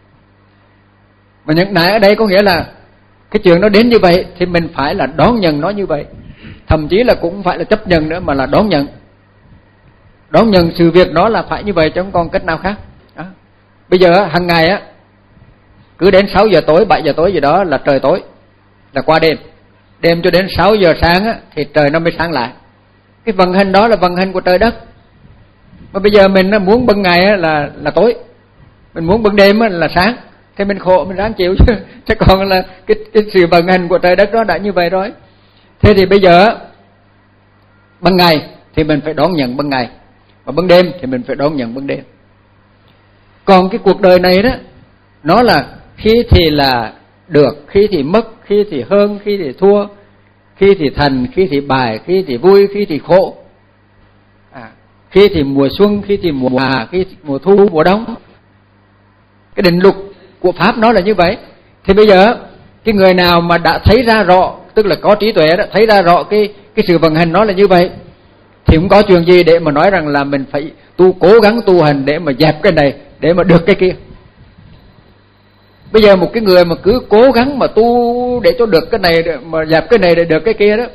Mà nhẫn nại ở đây có nghĩa là cái chuyện nó đến như vậy thì mình phải là đón nhận nó như vậy. Thậm chí là cũng không phải là chấp nhận nữa, mà là đón nhận. Đón nhận sự việc đó là phải như vậy, chứ không còn cách nào khác. Đó. Bây giờ hàng ngày á, cứ đến sáu giờ tối, bảy giờ tối gì đó là trời tối, là qua đêm. Đêm cho đến sáu giờ sáng á, thì trời nó mới sáng lại. Cái vận hành đó là vận hành của trời đất. Mà bây giờ mình muốn ban ngày á, là là tối, mình muốn ban đêm á, là sáng. thì mình khổ mình ráng chịu chứ. Chứ còn là cái cái sự vận hành của trời đất đó đã như vậy rồi. Thế thì bây giờ ban ngày thì mình phải đón nhận ban ngày, và ban đêm thì mình phải đón nhận ban đêm. Còn cái cuộc đời này đó, nó là khi thì là được, khi thì mất, khi thì hơn, khi thì thua, khi thì thành, khi thì bài, khi thì vui, khi thì khổ. À, khi thì mùa xuân, khi thì mùa hạ, khi thì mùa thu, mùa đông. Cái định luật của Pháp nó là như vậy. Thì bây giờ cái người nào mà đã thấy ra rõ, tức là có trí tuệ đó, thấy ra rõ cái cái sự vận hành nó là như vậy, thì không có chuyện gì để mà nói rằng là mình phải tu cố gắng tu hành để mà dẹp cái này, để mà được cái kia. Bây giờ một cái người mà cứ cố gắng mà tu để cho được cái này, mà dẹp cái này để được cái kia đó,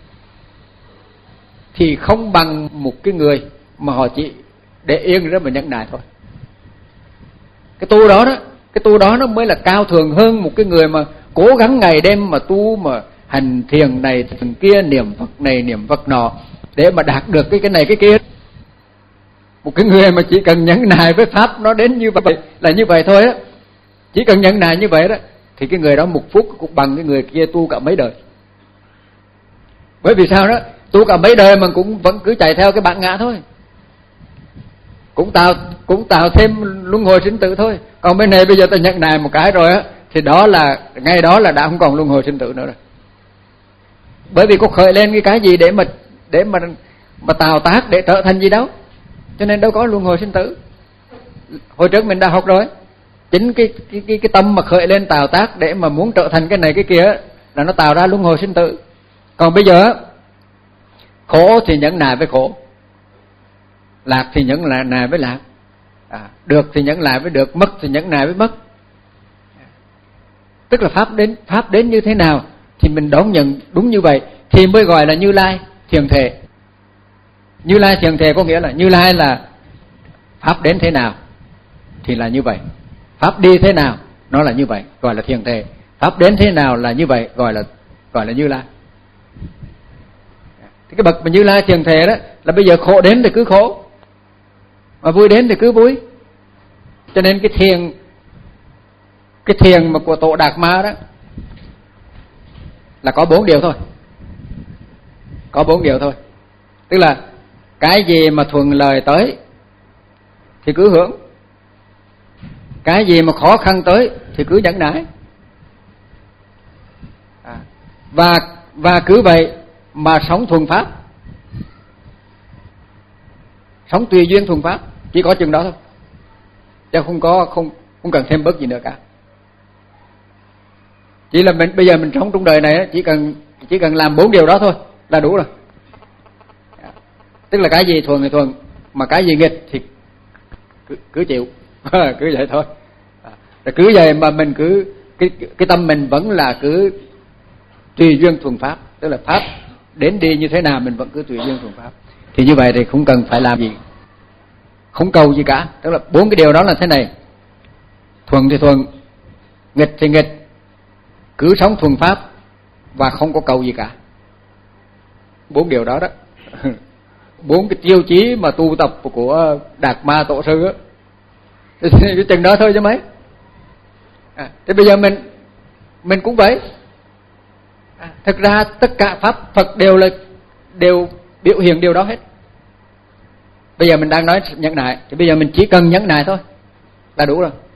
thì không bằng một cái người mà họ chỉ để yên đó mà nhẫn nại thôi. Cái tu đó đó, cái tu đó nó mới là cao thượng hơn một cái người mà cố gắng ngày đêm mà tu, mà hành thiền này thiền kia, niệm Phật này niệm Phật nọ để mà đạt được cái cái này cái kia. Một cái người mà chỉ cần nhẫn nại với Pháp nó đến như vậy là như vậy thôi á, chỉ cần nhẫn nại như vậy đó, thì cái người đó một phút cũng bằng cái người kia tu cả mấy đời. Bởi vì sao đó, tu cả mấy đời mà cũng vẫn cứ chạy theo cái bản ngã thôi, cũng tạo cũng tạo thêm luân hồi sinh tử thôi. Còn bên này bây giờ ta nhẫn nại một cái rồi á, thì đó là ngay đó là đã không còn luân hồi sinh tử nữa rồi. Bởi vì có khởi lên cái cái gì để mà để mà mà tạo tác để trở thành gì đâu, cho nên đâu có luân hồi sinh tử. Hồi trước mình đã học rồi, chính cái cái cái cái tâm mà khởi lên tạo tác để mà muốn trở thành cái này cái kia là nó tạo ra luân hồi sinh tử. Còn bây giờ khổ thì nhẫn nại với khổ, lạc thì nhẫn lại nại với lạc, à, được thì nhẫn lại với được, mất thì nhẫn nại với mất. Tức là pháp đến pháp đến như thế nào thì mình đón nhận đúng như vậy thì mới gọi là Như Lai thiền thể. Như Lai thiền thể có nghĩa là Như Lai là pháp đến thế nào thì là như vậy, pháp đi thế nào nó là như vậy, gọi là thiền thể. Pháp đến thế nào là như vậy, gọi là gọi là Như Lai. Thì cái bậc mà Như Lai thiền thể đó là bây giờ khổ đến thì cứ khổ, mà vui đến thì cứ vui. Cho nên cái thiền cái thiền mà của Tổ Đạt Ma đó là có bốn điều thôi, có bốn điều thôi. Tức là cái gì mà thuận lợi tới thì cứ hưởng, cái gì mà khó khăn tới thì cứ nhẫn nại, à, và và cứ vậy mà sống thuần pháp, sống tùy duyên thuần pháp, chỉ có chừng đó thôi, chứ không có không không cần thêm bớt gì nữa cả. Chỉ là mình bây giờ mình sống trong đời này chỉ cần chỉ cần làm bốn điều đó thôi là đủ rồi. Tức là cái gì thuần thì thuần, mà cái gì nghịch thì cứ, cứ chịu, cứ vậy thôi. Rồi cứ vậy mà mình cứ cái cái tâm mình vẫn là cứ tùy duyên thuần pháp, tức là pháp đến đi như thế nào mình vẫn cứ tùy duyên thuần pháp. Thì như vậy thì không cần phải làm gì, không cầu gì cả. Tức là bốn cái điều đó là thế này: thuần thì thuần, nghịch thì nghịch, cứ sống thuần pháp và không có cầu gì cả. Bốn điều đó đó, bốn cái tiêu chí mà tu tập của Đạt Ma Tổ sư á, cái chừng đó thôi chứ mấy. À, thế bây giờ mình mình cũng vậy. À, thực ra tất cả pháp Phật đều là đều biểu hiện điều đó hết. Bây giờ mình đang nói nhẫn nại thì bây giờ mình chỉ cần nhẫn nại thôi là đủ rồi.